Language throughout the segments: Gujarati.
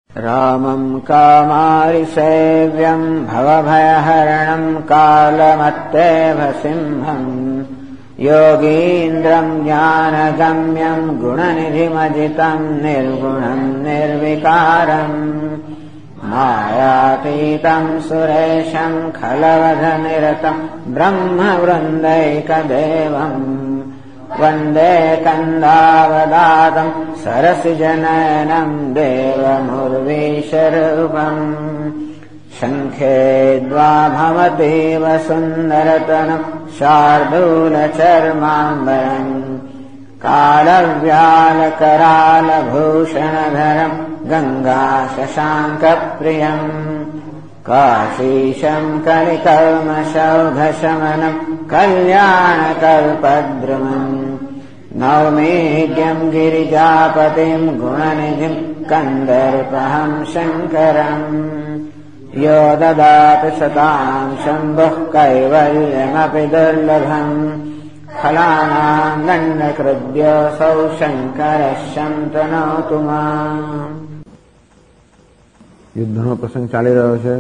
रामम् कामारिसेव्यम् भवभयहरणम् कालमत्तेव सिंहम् योगीन्द्रम् ज्ञानगम्यम् गुणनिधिमजितम् निर्गुणम् निर्विकारम् मायातीतम् सुरेशम् खलवधनिरतम् ब्रह्मवृन्दैकदेवम् वन्दे कन्दावदातम् सरसिजनयनम् देवमुर्वीशरूपम् शङ्खे द्वाभवतीव सुन्दरतनम् शार्दूलचर्माम्बरम् कालव्यालकरालभूषणधरम् गङ्गाशशाङ्कप्रियम् काशीशम् कलिकल्मषौघशमनम् कल्याणकल्पद्रुमम् नौमीड्यम् गिरिजापतिम् गुणनिधिम् कन्दर्पहम् शङ्करम् यो ददाति सताम् शम्भुः कैवल्यमपि दुर्लभम् फलानाम् दण्डकृद्योऽसौ शङ्करः शन्तनोतु माम्। યુદ્ધનો પ્રસંગ ચાલી રહ્યો છે.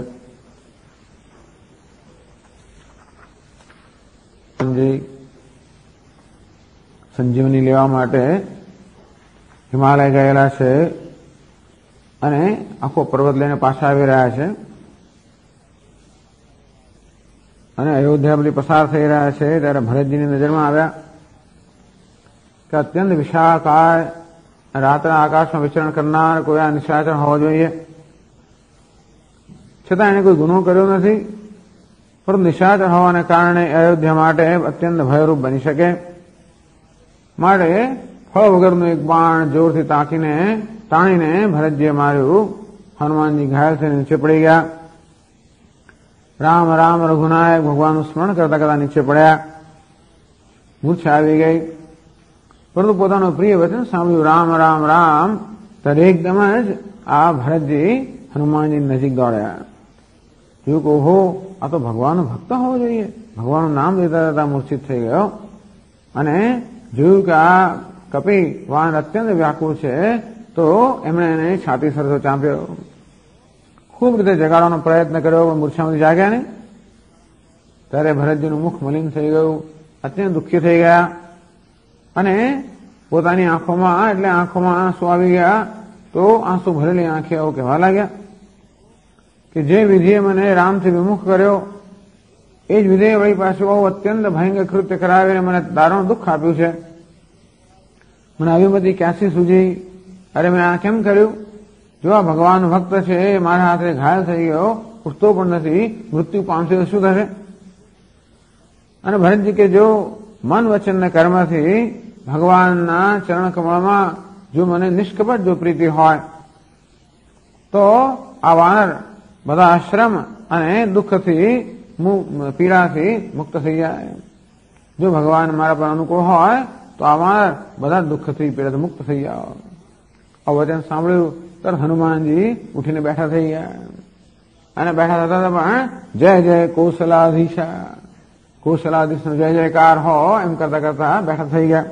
સંજીવની લેવા માટે હિમાલય ગયેલા છે અને આખો પર્વત લઈને પાછા આવી રહ્યા છે અને અયોધ્યા બધી પસાર થઈ રહ્યા છે ત્યારે ભરતજીની નજરમાં આવ્યા કે અત્યંત વિશાળકાય રાત્રના આકાશમાં વિચરણ કરનાર કોઈ આ નિશાચર હોવો જોઈએ. છતાં એને કોઈ ગુનો કર્યો નથી, પરંતુ નિશાચર હોવાને કારણે અયોધ્યા માટે અત્યંત ભયરૂપ બની શકે. માટે ફળ વગરનું એક બાણ જોરથી તાણીને ભરતજીએ માર્યું. હનુમાનજી ઘાયલ થઈને નીચે પડી ગયા. રામ રામ રઘુનાયક ભગવાનનું સ્મરણ કરતા કરતા નીચે પડ્યા. મૂર્છા આવી ગઈ, પરંતુ પોતાનું પ્રિય વચન સાંભળ્યું રામ રામ રામ. ત્યારે એકદમ જ આ ભરતજી હનુમાનજી નજીક દોડ્યા. જોયું કે ઓહો, આ તો ભગવાનનો ભક્ત હોવો જોઈએ. ભગવાનનું નામ લેતા લેતા મૂર્છિત થઈ ગયો અને જોયું કે આ કપી વાન અત્યંત વ્યાકુળ છે તો એમણે એને છાતી સરસો ચાંપ્યો. ખૂબ રીતે જગાડવાનો પ્રયત્ન કર્યો પણ મૂર્છામાંથી જાગ્યા નહીં. ત્યારે ભરતજીનું મુખ મલિન થઈ ગયું, અત્યંત દુઃખી થઈ ગયા અને પોતાની આંખોમાં આંસુ આવી ગયા. તો આંસુ ભરેલી આંખે આવું કહેવા લાગ્યા કે જે વિધિએ મને રામથી વિમુખ કર્યો એ જ વિધિએ વળી પાછું આવું અત્યંત ભયંકર કૃત્ય કરાવીને મને દારૂણ દુઃખ આપ્યું છે. મને આવી બધી ક્યાંથી સૂજી? અરે મેં આ કેમ કર્યું? જો આ ભગવાન ભક્ત છે એ મારા હાથે ઘાયલ થઈ ગયો, ઉઠતો પણ નથી, મૃત્યુ પામશે તો શું થશે? અને ભરતજી કે જો મન વચન ને કર્મથી ભગવાનના ચરણ કમળમાં જો મને નિષ્કપટ જો પ્રીતિ હોય તો આ વાનર બધા શ્રમ અને દુઃખથી પીડાથી મુક્ત થઈ જાય. જો ભગવાન મારા પર અનુકૂળ હોય તો આ વાનર બધા દુઃખથી પીડાથી મુક્ત થઈ જાય. આ વચન સાંભળ્યું તરત હનુમાનજી ઉઠીને બેઠા થઈ ગયા અને બેઠા થતા પણ જય જય કૌશલાધીશા, કૌશલાધીશનો જય જયકાર હો એમ કરતા કરતા બેઠા થઈ ગયા.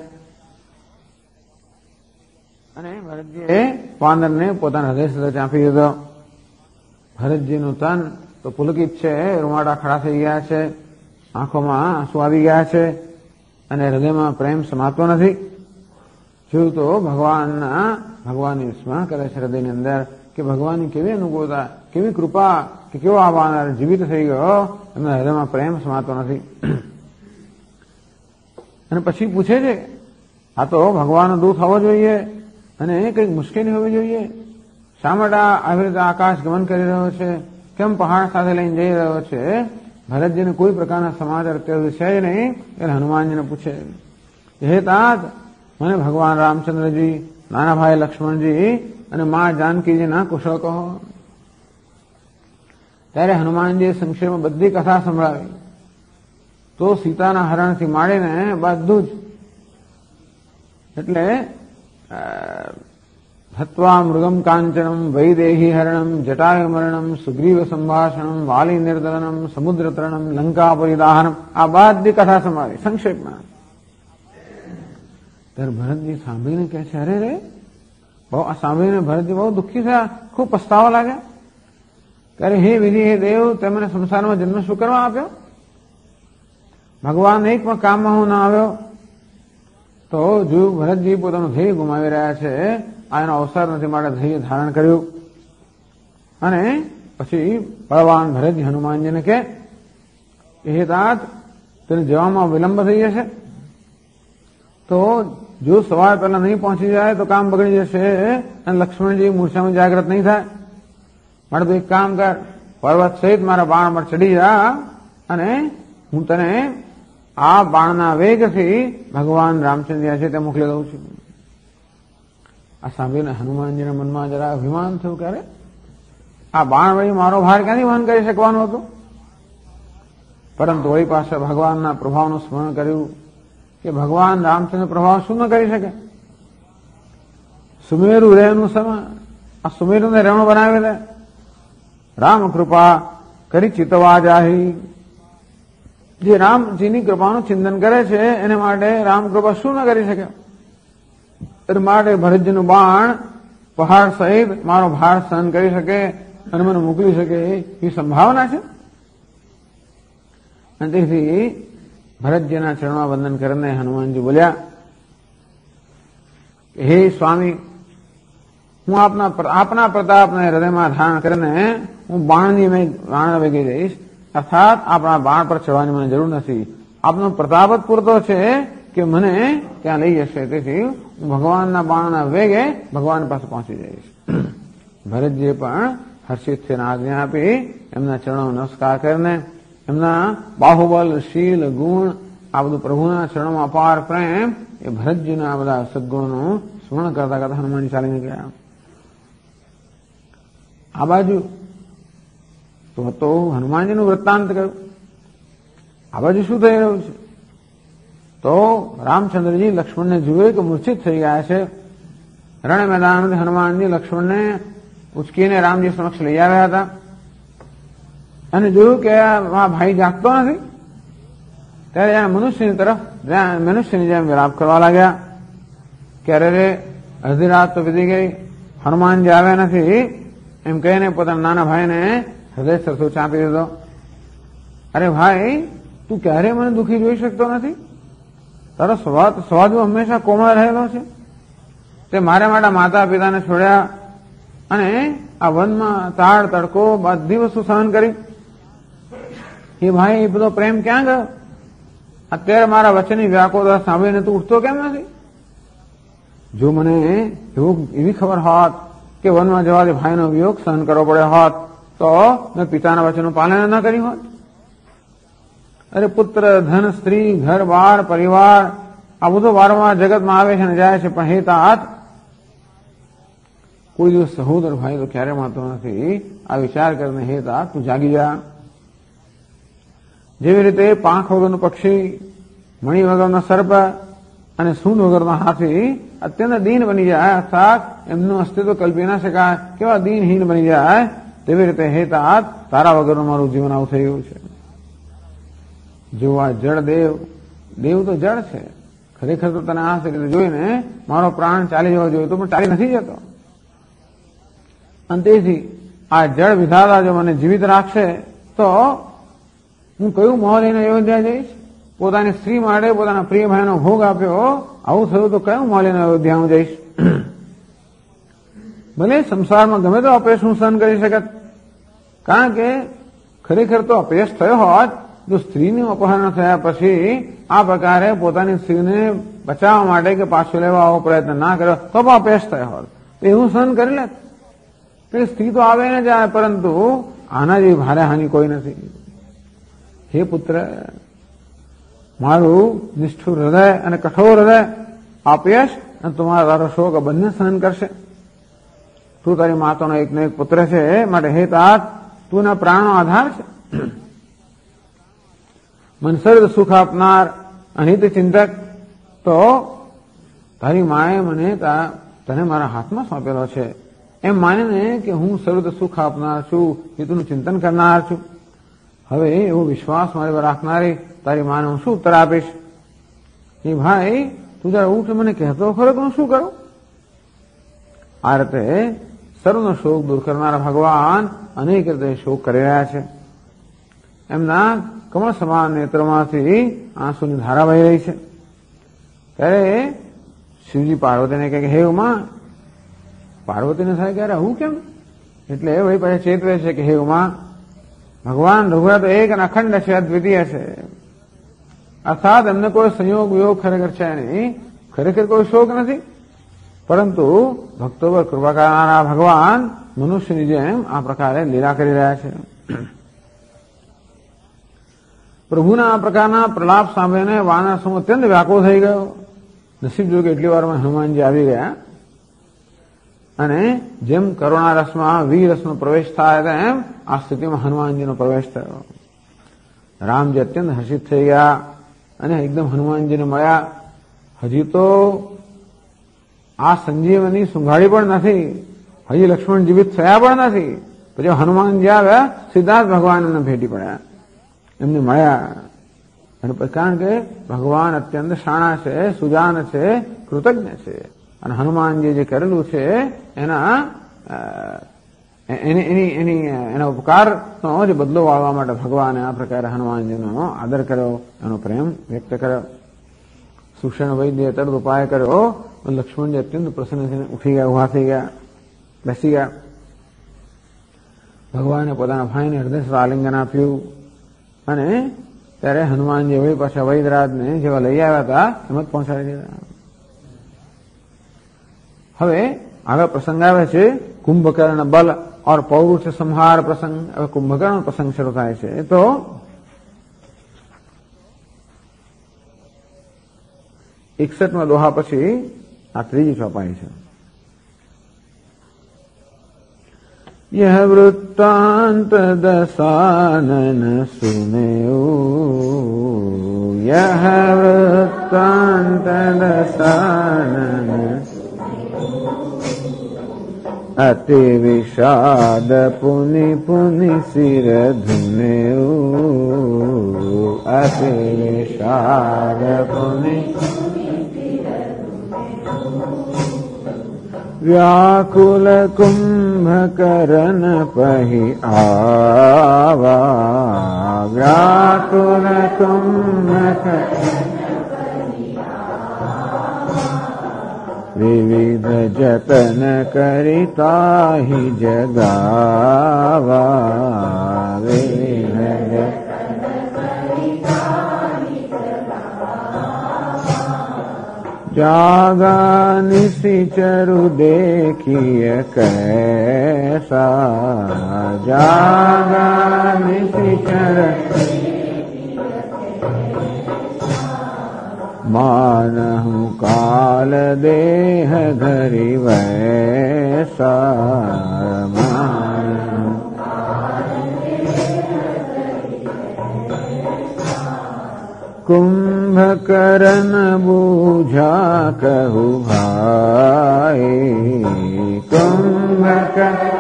અને ભરતજીએ વાનરને પોતાના હૃદય સાથે ચાંપી દીધો. ભરતજીનું તન તો પુલકિત છે, રૂવાડા ખડા થઈ ગયા છે, આંખોમાં આંસુ આવી ગયા છે અને હૃદયમાં પ્રેમ સમાતો નથી. જોયું તો ભગવાનની સ્મરણ કરે છે હૃદયની અંદર કે ભગવાનની કેવી અનુકૂળતા, કેવી કૃપા કે કેવો આ વાનર જીવિત થઈ ગયો, એમના હૃદયમાં પ્રેમ સમાતો નથી. અને પછી પૂછે છે આ તો ભગવાનનો દૂત હોવો જોઈએ અને કંઈક મુશ્કેલી હોવી જોઈએ. શા માટે આવી રીતે આકાશ ગમન કરી રહ્યો છે? કેમ પહાડ સાથે લઈને જઈ રહ્યો છે? ભરતજીને કોઈ પ્રકારના સમાચાર અત્યારે છે નહીં. એટલે હનુમાનજીને પૂછે હે તાત, મને ભગવાન રામચંદ્રજી, નાના ભાઈ લક્ષ્મણજી અને મા જાનકીજીના કુશળ કહો. ત્યારે હનુમાનજીએ સંક્ષેપમાં બધી કથા સંભળાવી. તો સીતાના હરણથી માંડીને બધું જ, એટલે હત્વા મૃગમ કાંચનમ વૈદેહી હરણમ જટાયુ મરણમ સુગ્રીવ સંભાષણમ વાલી નિર્દલનમ સમુદ્ર તરણમ લંકા પરિદાહનમ, આ બધી કથા સંભળાવી સંક્ષેપમાં. ત્યારે ભરતજી સાંભળીને કહે છે અરે રે બહુ આ સાંભળીને ભરતજી બહુ દુઃખી થયા, ખૂબ પસ્તાવા લાગ્યા કે અરે હે વિધિ, હે દેવ, તેમને સંસારમાં જન્મ શું કરવા આપ્યો? ભગવાન એક પણ કામમાં હું ના આવ્યો. તો જો ભરતજી પોતાનું ધૈર્ય ગુમાવી રહ્યા છે, આ એનો અવસર નથી માટે ધૈર્ય ધારણ કર્યું. અને પછી બળવાન ભરતજી હનુમાનજીને કે હે તાત, તેને જવામાં વિલંબ થઈ જશે, તો જો સવાર પહેલા નહીં પહોંચી જાય તો કામ બગડી જશે અને લક્ષ્મણજી મૂર્છામાં જાગ્રત નહીં થાય. માટે તો એક કામ કર, પર્વત સહિત મારા બાણ પર ચડી જા અને હું તને આ બાણના વેગથી ભગવાન રામચંદ્ર છે તે મોકલી દઉં છું. આ સાંભળીને હનુમાનજીના મનમાં જરા અભિમાન થયું કે અરે આ બાણ વળી મારો ભાર ક્યાંથી વહન કરી શકવાનો હતો? પરંતુ વળી પાસે ભગવાનના પ્રભાવનું સ્મરણ કર્યું કે ભગવાન રામચંદ્ર પ્રભાવ શું ન કરી શકે? સુમેરુ રેણુ સમા, આ સુમેરુને રેણુ બનાવી દે. રામ કૃપા કરી ચિતવા જાહી. જે રામજીની કૃપાનું ચિંતન કરે છે એને માટે રામ કૃપા શું ન કરી શકે? એ માટે ભરતજીનું બાણ પહાડ સહિત મારો ભાર સહન કરી શકે અને મને મોકલી શકે એવી સંભાવના છે. અને તેથી ભરતજીના ચરણમાં વંદન કરીને હનુમાનજી બોલ્યા, હે સ્વામી, હું આપના પ્રતાપને હૃદયમાં ધારણ કરીને હું બાણ વેગી જઈશ. અર્થાત આપણા બાણ પર ચડવાની મને જરૂર નથી. આપનો પ્રતાપ જ પૂરતો છે કે મને ત્યાં લઈ જશે. તેથી હું ભગવાનના બાણના વેગે ભગવાન પાસે પહોંચી જઈશ. ભરતજીએ પણ હર્ષિત થઈને આજ્ઞા આપી. એમના ચરણો નમસ્કાર કરીને એમના બાહુબલ, શીલ, ગુણ, આ બધું પ્રભુના ચરણોમાં અપાર પ્રેમ, એ ભરતજીના આ બધા સદગુણોનું સ્મરણ કરતા કરતા હનુમાનજી ચાલી નીકળ્યા. આ બાજુ તો હનુમાનજીનું વૃત્તાંત કહ્યું. આ બાજુ શું થઈ રહ્યું છે? તો રામચંદ્રજી લક્ષ્મણને જુએ કે મૂર્છિત થઈ ગયા છે. રણ મેદાનથી હનુમાનજી લક્ષ્મણને ઉચકીને રામજી સમક્ષ લઈ આવ્યા હતા અને જોયું કે આ ભાઈ જાગતો નથી. ત્યારે જાણે મનુષ્યની જેમ વિલાપ કરવા લાગ્યા કે અરે અડધી રાત તો વીતી ગઈ, હનુમાનજી આવ્યા નથી એમ કહીને પોતાના નાના ભાઈને હૃદય સરખો ચાંપી દીધો. અરે ભાઈ, તું ક્યારે મને દુઃખી જોઈ શકતો નથી? તારો સ્વભાવ હંમેશા કોમળ રહેલો છે. તે મારે માટે માતા પિતાને છોડ્યા અને આ વનમાં તાળ તડકો બધી વસ્તુ સહન કરી. એ ભાઈ, એ બધો પ્રેમ ક્યાં ગયો? અત્યારે મારા વચ્ચેની વ્યાકુળતા સાંભળીને તું ઉઠતો કેમ નથી? જો મને એવી ખબર હોત કે વનમાં જવાથી ભાઈનો વિયોગ સહન કરવો પડ્યો હોત તો મેં પિતાના વચનનું પાલન ન કર્યું હોત. અરે પુત્ર, ધન, સ્ત્રી, ઘર બાર, પરિવાર, આ બધું વારંવાર જગતમાં આવે છે અને જાય છે, પણ હે તાત, કોઈ દિવસ સહોદર ભાઈ તો ક્યારે મળતો નથી. આ વિચાર કરીને હે તાત, તું જાગી જા. જેવી રીતે પાંખ વગરનું પક્ષી, મણી વગરનો સર્પ અને સૂંઢ વગરનો હાથી અત્યંત દીન બની જાય, અર્થાત એમનું અસ્તિત્વ કલ્પી ના શકાય, કેવા દીનહીન બની જાય, તેવી રીતે હે તાત, તારા વગરનું મારું જીવન આવું થઈ ગયું છે. જો આ જળ દેવ તો જળ છે. ખરેખર તો તને આ રીતે જોઈને મારો પ્રાણ ચાલી જવો જોઈએ, તો પણ ચાલી નથી જતો. અને તેથી આ જળ વિધાતા જો મને જીવિત રાખશે તો હું કયું મોહ લઈને અયોધ્યા જઈશ? પોતાની સ્ત્રી માટે પોતાના પ્રિય ભાઈનો ભોગ આપ્યો, આવું થયું તો કયું મોહ લઈને અયોધ્યા હું જઈશ? ભલે સંસારમાં ગમે તો અપયશ હું સહન કરી શકત, કારણ કે ખરેખર તો અપયશ થયો હોત જો સ્ત્રીનું અપહરણ થયા પછી આ પ્રકારે પોતાની સ્ત્રીને બચાવવા માટે કે પાછો લેવા આવો પ્રયત્ન ના કર્યો તો પણ અપયશ થયો હોત, તો એવું સહન કરી લેત. સ્ત્રી તો આવે ને જાય, પરંતુ આના જેવી ભારે હાનિ કોઈ નથી. હે પુત્ર, મારું નિષ્ઠુર હૃદય અને કઠોર હૃદય અપયશ અને તારો શોક બંને સહન કરશે. તું તારી માતાનો એકનો એક પુત્ર છે, માટે હે તાત, તું ના પ્રાણનો આધાર છે. મનસર્દ સુખ આપનાર અહિત ચિંતક, તો તારી માએ મને તને મારા હાથમાં સોંપેલો છે એમ માનીને કે હું સર્વ સુખ આપનાર છું, હિતનું ચિંતન કરનાર છું. હવે એવો વિશ્વાસ મારી પર રાખનારી તારી માને હું શું ઉત્તર આપીશ? એ ભાઈ, તું જરા ઉઠ, મને કહેતો ખરો કે હું શું કરું? આ રીતે સર્વનો શોક દૂર કરનારા ભગવાન અનેક રીતે શોક કરી રહ્યા છે. એમના કમળ સમાન નેત્રોમાંથી આંસુની ધારા વહી રહી છે. ત્યારે શિવજી પાર્વતીને કહે કે હે ઉમા, પાર્વતીને થાય કે અરે હું કેમ? એટલે વળી પાછા ચેતવે છે કે હે ઉમા, ભગવાન રઘુનાથ એક અને અખંડ છે, અદ્વિતીય છે. અર્થાત એમને કોઈ સંયોગ વિયોગ ખરેખર છે નહીં, ખરેખર કોઈ શોક નથી. પરંતુ ભક્તો પર કૃપા કરનારા ભગવાન મનુષ્યની જેમ આ પ્રકારે લીલા કરી રહ્યા છે. પ્રભુના આ પ્રકારના પ્રલાપ સાંભળીને વાનર સમૂહ અત્યંત વ્યાકુળ થઈ ગયો. નસીબ જો કે એટલી વારમાં હનુમાનજી આવી ગયા અને જેમ કરુણા રસમાં વીર રસનો પ્રવેશ થાય તેમ આ સ્થિતિમાં હનુમાનજીનો પ્રવેશ થયો. રામજી અત્યંત હર્ષિત થઈ ગયા અને એકદમ હનુમાનજીને મળ્યા. હજી તો આ સંજીવની સુંઘાડી પણ નથી, હજી લક્ષ્મણ જીવિત થયા પણ નથી. પછી હનુમાનજી આવ્યા, સીધા જ ભગવાન એમને ભેટી પડ્યા, એમને મળ્યા. અને કારણ કે ભગવાન અત્યંત શાણા છે, સુજાન છે, કૃતજ્ઞ છે. અને હનુમાનજી જે કરેલું છે એના ઉપકારનો જે બદલો વાળવા માટે ભગવાને આ પ્રકારે હનુમાનજીનો આદર કર્યો, એનો પ્રેમ વ્યક્ત કર્યો. સુષેણ વૈદ્ય તરત ઉપાય કર્યો. લક્ષ્મણજી અત્યંત પ્રસન્ન થઈને ઉઠી ગયા, ઉભા થઈ ગયા, બેસી ગયા. ભગવાને પોતાના ભાઈને હૃદય આલિંગન આપ્યું અને ત્યારે હનુમાનજી વળી પાછા વૈદરાજને જેવા લઈ આવ્યા હતા એમ જ પહોંચાડી દીધા. હવે આગળ પ્રસંગ આવે છે કુંભકર્ણ બલ और પૌરુષ સંહાર પ્રસંગ. હવે કુંભકર્ણ પ્રસંગ શરૂ થાય છે. તો 61 દોહા પછી આ ત્રીજી ચોપાઈ છે. यह वृत्तांत दशानन सुनेऊ, यह वृत्तांत दशानन अति विषाद पुनि पुनि सिर धुनेऊ, अति विषाद पुनि व्याकुल कुंभकर्ण पहि आवा, व्याकुल कुंभकर्ण विविध जतन करिता ही जगावा, विविध जागा निशिचरु देखिए कैसा, जागा निशिचर मानहु काल देह धरि वैसा, कुंभकर्ण बूझा कहु भाई, कुंभकर्ण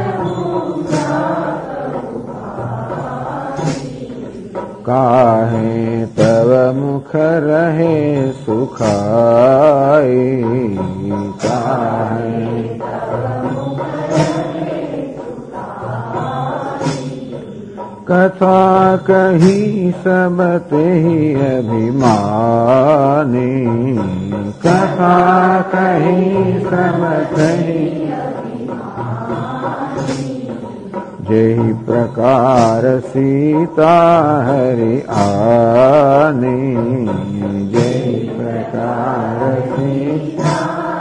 काहे तव मुख रहे सुखाई, काहे कथा कही सब तेहि अभिमानी, कथा कही सब तेहि जेहि प्रकार सीता हरि आनी, जेहि प्रकार सीता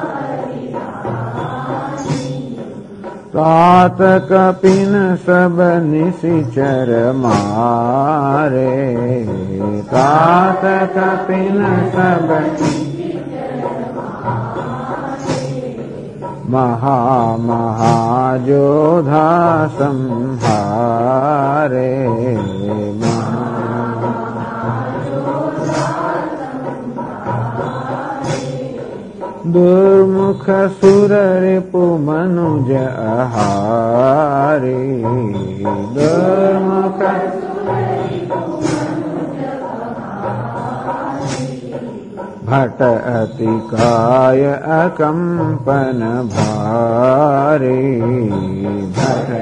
तात कपिन सब निशिचर मारे, तात कपिन सब महा महाजोधा संहारे, दुर्मुख सुर रिपु मनुज आहारी, दुर्मुख भट अतिकाय अकंपन भारे भट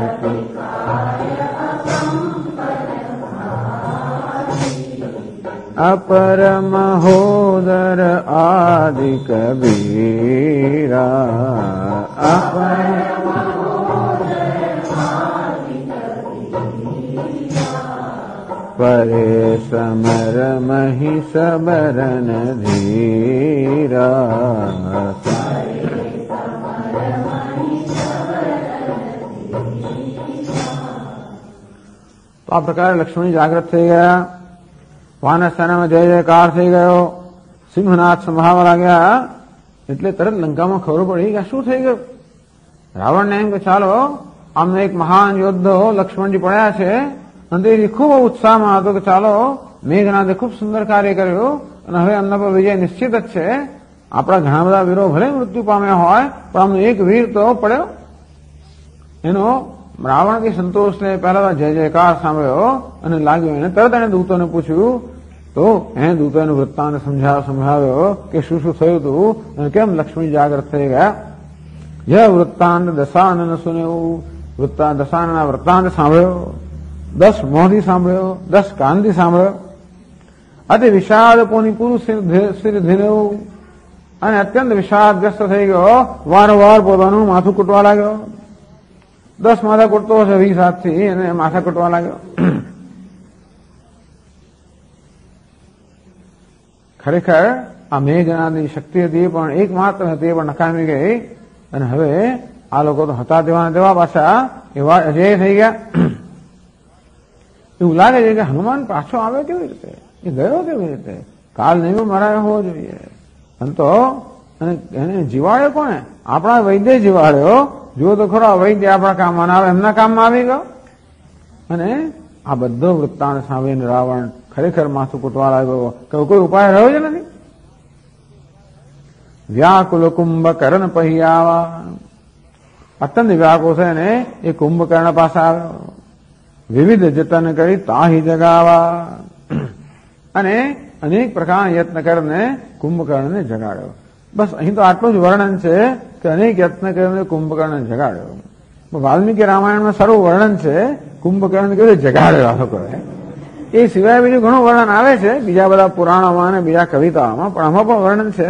अपर महोदर आदि कबीरा अपर परे समर महि सबरन धीरा। तो આ પ્રકારે લક્ષ્મણ જાગૃત થઈ ગયા, વાનરસેનામાં જય જયકાર થઈ ગયો, સિંહનાદ સંભાળવા લાગ્યા. એટલે તરત લંકામાં ખબર પડી કે શું થઈ ગયું. રાવણને એમ કે ચાલો આમને એક મહાન યોદ્ધો લક્ષ્મણજી પડ્યા છે, અને એ ખૂબ ઉત્સાહમાં હતો કે ચાલો મેઘનાથે ખૂબ સુંદર કાર્ય કર્યું અને હવે એમના પર વિજય નિશ્ચિત જ છે. આપણા ઘણા બધા વીરો ભલે મૃત્યુ પામ્યા હોય, પણ આમનો એક વીર તો પડ્યો. એનો રાવણ કે સંતોષને પહેલા જય જયકાર સાંભળ્યો અને લાગ્યો. એને તરત એને દૂતોને પૂછ્યું, તો એને દૂતોને વૃત્તાંત સમજાવ્યો કે શું શું થયું હતું અને કેમ લક્ષ્મી જાગૃત થઈ ગયા. જે વૃત્તાંત દશાનન સુનેવું, દશાનના વૃત્તાંત સાંભળ્યો, 10 મોંથી સાંભળ્યો, 10 કાનથી સાંભળ્યો. અતિ વિષાદ પોની પૂરું શિર ધીરેવું અને અત્યંત વિષાદગ્રસ્ત થઈ ગયો. વારંવાર પોતાનું માથું કૂટવા લાગ્યો. 10 માથા કૂટતો હશે 20 હાથથી અને માથા કૂટવા લાગ્યો. ખરેખર આ મેઘનાદની શક્તિ હતી પણ એકમાત્ર હતી, પણ નકામી ગઈ. અને હવે આ લોકો તો હતા તેવા પાછા એવા અજય થઈ ગયા. એવું લાગે છે કે હનુમાન પાછો આવ્યો કેવી રીતે, એ ગયો કેવી રીતે, કાલ નહીં મરાયો હોવો જોઈએ. અને તો એને જીવાડ્યો કોને? આપણા વૈદ્ય જીવાડ્યો. જુઓ તો ખરો, વૈદ્ય આપણા કામમાં આવે, એમના કામમાં આવી ગયો. અને આ બધો વૃત્તાંત સાંભળીને રાવણ ખરેખર માથું કૂટવા લાગ્યો કે કોઈ ઉપાય રહ્યો જ નથી. વ્યાકુલ કુંભકર્ણ પહેયાવા, અત્યંત વ્યાકુળ છે ને એ કુંભકર્ણ પાસે આવ્યો. વિવિધ જતન કરી તાહી જગાવા, અને અનેક પ્રકારના યત્ન કરીને કુંભકર્ણને જગાડ્યો. બસ અહીં તો આટલું જ વર્ણન છે કે અનેક યત્ન કરીને કુંભકર્ણને જગાડ્યો. વાલ્મીકી રામાયણમાં સારું વર્ણન છે કુંભકર્ણને કેવી રીતે જગાડ્યો આ લોકોએ. એ સિવાય બીજું ઘણું વર્ણન આવે છે બીજા બધા પુરાણોમાં અને બીજા કવિતાઓમાં, પણ આમાં પણ વર્ણન છે.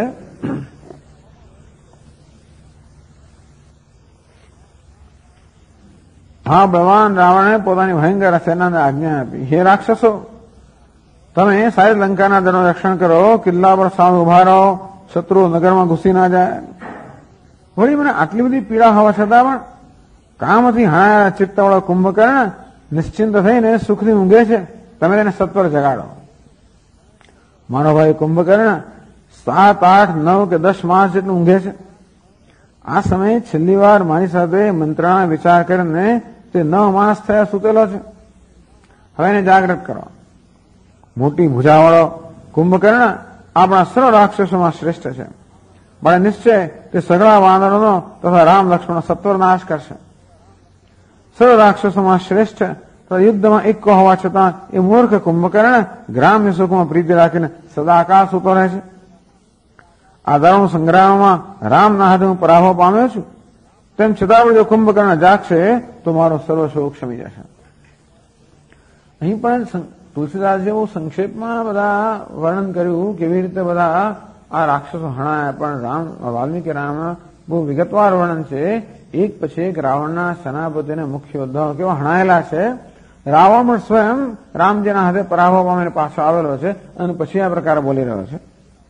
હા, ભગવાન રાવણે પોતાની ભયંકર સેનાને આજ્ઞા આપી, હે રાક્ષસો, તમે સારી લંકાના દળનું રક્ષણ કરો, કિલ્લા પર સામે ઉભા રહો, શત્રુ નગરમાં ઘૂસી ના જાય. વળી મને આટલી બધી પીડા હોવા છતાં પણ કામથી હણાયેલા ચિત્તવાળો કુંભકર્ણ નિશ્ચિંત થઈને સુખથી ઊંઘે છે. તમે તેને સત્વર જગાડો. મારો ભાઈ કુંભકર્ણ 7, 8, 9 કે 10 માસ જેટલું ઊંઘે છે. આ સમયે છેલ્લી વાર મારી સાથે મંત્રણા વિચાર કરીને તે 9 માસ થયા સૂતેલો છે. હવે એને જાગૃત કરો. મોટી ભુજાવાળો કુંભકર્ણ આપણા સર્વ રાક્ષસોમાં શ્રેષ્ઠ છે. બળે નિશ્ચય તે સઘળા વાનરોનો તથા રામ લક્ષ્મણનો સત્વર નાશ કરશે. સર્વ રાક્ષસોમાં શ્રેષ્ઠ તથા યુદ્ધમાં એક હોવા છતાં એ મૂર્ખ કુંભકર્ણ ગ્રામ્ય સુખમાં પ્રીતિ રાખીને સદાકાળ સૂતો રહે છે. આ દારૂણ સંગ્રામમાં રામના હાથે હું પરાભવ પામ્યો છું, તેમ છતાં પણ જો કુંભકર્ણ જાગશે તો મારો સર્વ શોક શમી જશે. અહીં પણ તુલસીદાસજીએ બહુ સંક્ષેપમાં બધા વર્ણન કર્યું કેવી રીતે બધા આ રાક્ષસો હણાયા, પણ વાલ્મીકી રામના બહુ વિગતવાર વર્ણન છે. એક પછી એક રાવણના સેનાપતિને મુખ્ય યોદ્ધાઓ કેવા હણાયેલા છે. રાવણ પણ સ્વયં રામજીના હાથે પરાભવ પામીને પાછો આવેલો છે અને પછી આ પ્રકારે બોલી રહ્યો છે.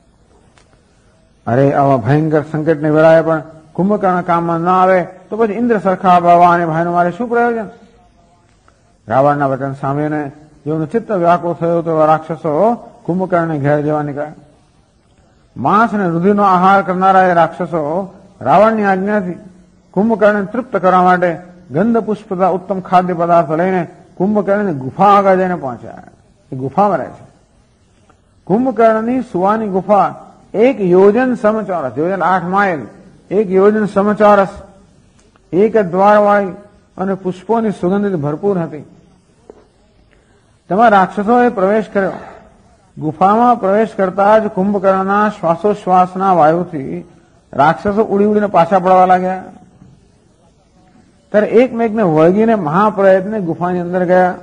અરે આવા ભયંકર સંકટની વેળાએ પણ કુંભકર્ણ કામમાં ન આવે તો પછી ઇન્દ્ર સરખા બાવા અને ભાઈનું મારે શું પ્રયોજન? રાવણના વચન સાંભળીને જેઓનું ચિત્ત વ્યાકુળ થયું તેવા રાક્ષસો કુંભકર્ણને ઘેર જવા નીકળ્યા. માંસ અને રુધિરનો આહાર કરનારા એ રાક્ષસો રાવણની આજ્ઞાથી કુંભકર્ણને તૃપ્ત કરવા માટે ગંધ પુષ્પ તથા ઉત્તમ ખાદ્ય પદાર્થ લઈને કુંભકર્ણની ગુફા આગળ જઈને પહોંચ્યા. એ ગુફામાં રહે છે. કુંભકર્ણની સુવાની ગુફા 1 યોજન સમચોરસ, યોજન 8 માઇલ, 1 યોજન સમચોરસ, એક દ્વારવાળી અને પુષ્પોની સુગંધથી ભરપૂર હતી. તેમાં રાક્ષસોએ પ્રવેશ કર્યો ગુફામાં પ્રવેશ કરતા જ કુંભકર્ણના શ્વાસોશ્વાસના વાયુથી રાક્ષસો ઉડી ઉડીને પાછા પડવા લાગ્યા. ત્યારે એકમેકને વળગીને મહાપ્રયત્ને ગુફાની અંદર ગયા.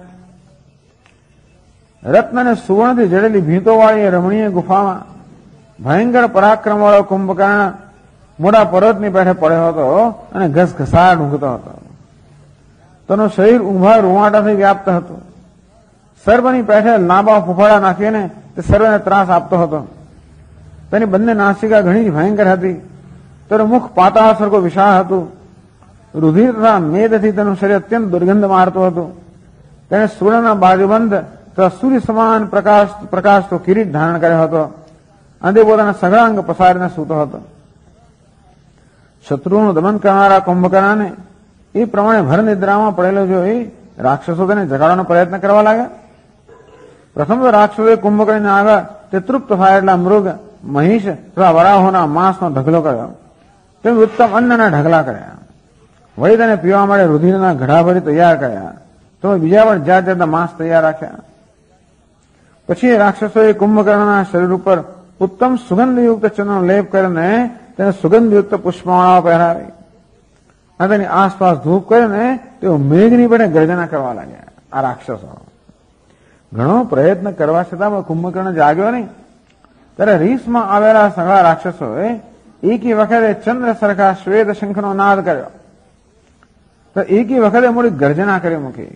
રત્ન અને સુવર્ણથી જડેલી ભીંતોવાળી રમણીય ગુફામાં ભયંકર પરાક્રમવાળો કુંભકર્ણ મોટા પર્વતની પેઠે પડ્યો હતો અને ઘસઘસાટ ઊંઘતો હતો. તેનું શરીર ઊંઘા રૂવાટાથી વ્યાપ્ત હતું. સર્વની પેઠે લાંબા ફૂફાડા નાખીને તે સર્વને ત્રાસ આપતો હતો. તેની બંને નાસિકા ઘણી જ ભયંકર હતી. તેનું મુખ પાતાળ સરખો વિશાળ હતું. રુધિર તથા મેદથી તેનું શરીર અત્યંત દુર્ગંધ મારતું હતું. તેણે સુવર્ણના બાજુબંધ તથા સૂર્ય સમાન પ્રકાશતો કિરીટ ધારણ કર્યો હતો અને તે પોતાના સગળાંગ પસારીને સૂતો હતો. શત્રુઓનું દમન કરનારા કુંભકર્ણને એ પ્રમાણે ભર નિદ્રામાં પડેલો જોઈ રાક્ષસો તેને જગાડવાનો પ્રયત્ન કરવા લાગ્યા. પ્રથમ તો રાક્ષસોએ કુંભકર્ણને આગળ તે તૃપ્ત થયેલા મૃગ, મહિષ તથા વરાહોના માંસનો ઢગલો કર્યો. તેમ ઉત્તમ અન્નના ઢગલા કર્યા. વળી તેને પીવા માટે રુધિરના ઘડાભરી તૈયાર કર્યા. તો બીજા પણ જાત જાતના માંસ તૈયાર રાખ્યા. પછી રાક્ષસોએ કુંભકર્ણના શરીર ઉપર ઉત્તમ સુગંધયુક્ત ચંદનનો લેપ કરીને તેને સુગંધયુક્ત પુષ્પમાળાઓ પહેરાવી અને તેની આસપાસ ધૂપ કરીને તેઓ મેઘની પેઠે ગર્જના કરવા લાગ્યા. આ રાક્ષસો ઘણો પ્રયત્ન કરવા છતાં પણ કુંભકર્ણ જાગ્યો નહીં. ત્યારે રીસમાં આવેલા સગળા રાક્ષસોએ એકી વખતે ચંદ્ર સરખા શ્વેત શંખનો નાદ કર્યો. તો એકી વખતે મોટી ગર્જના કરી મૂકી.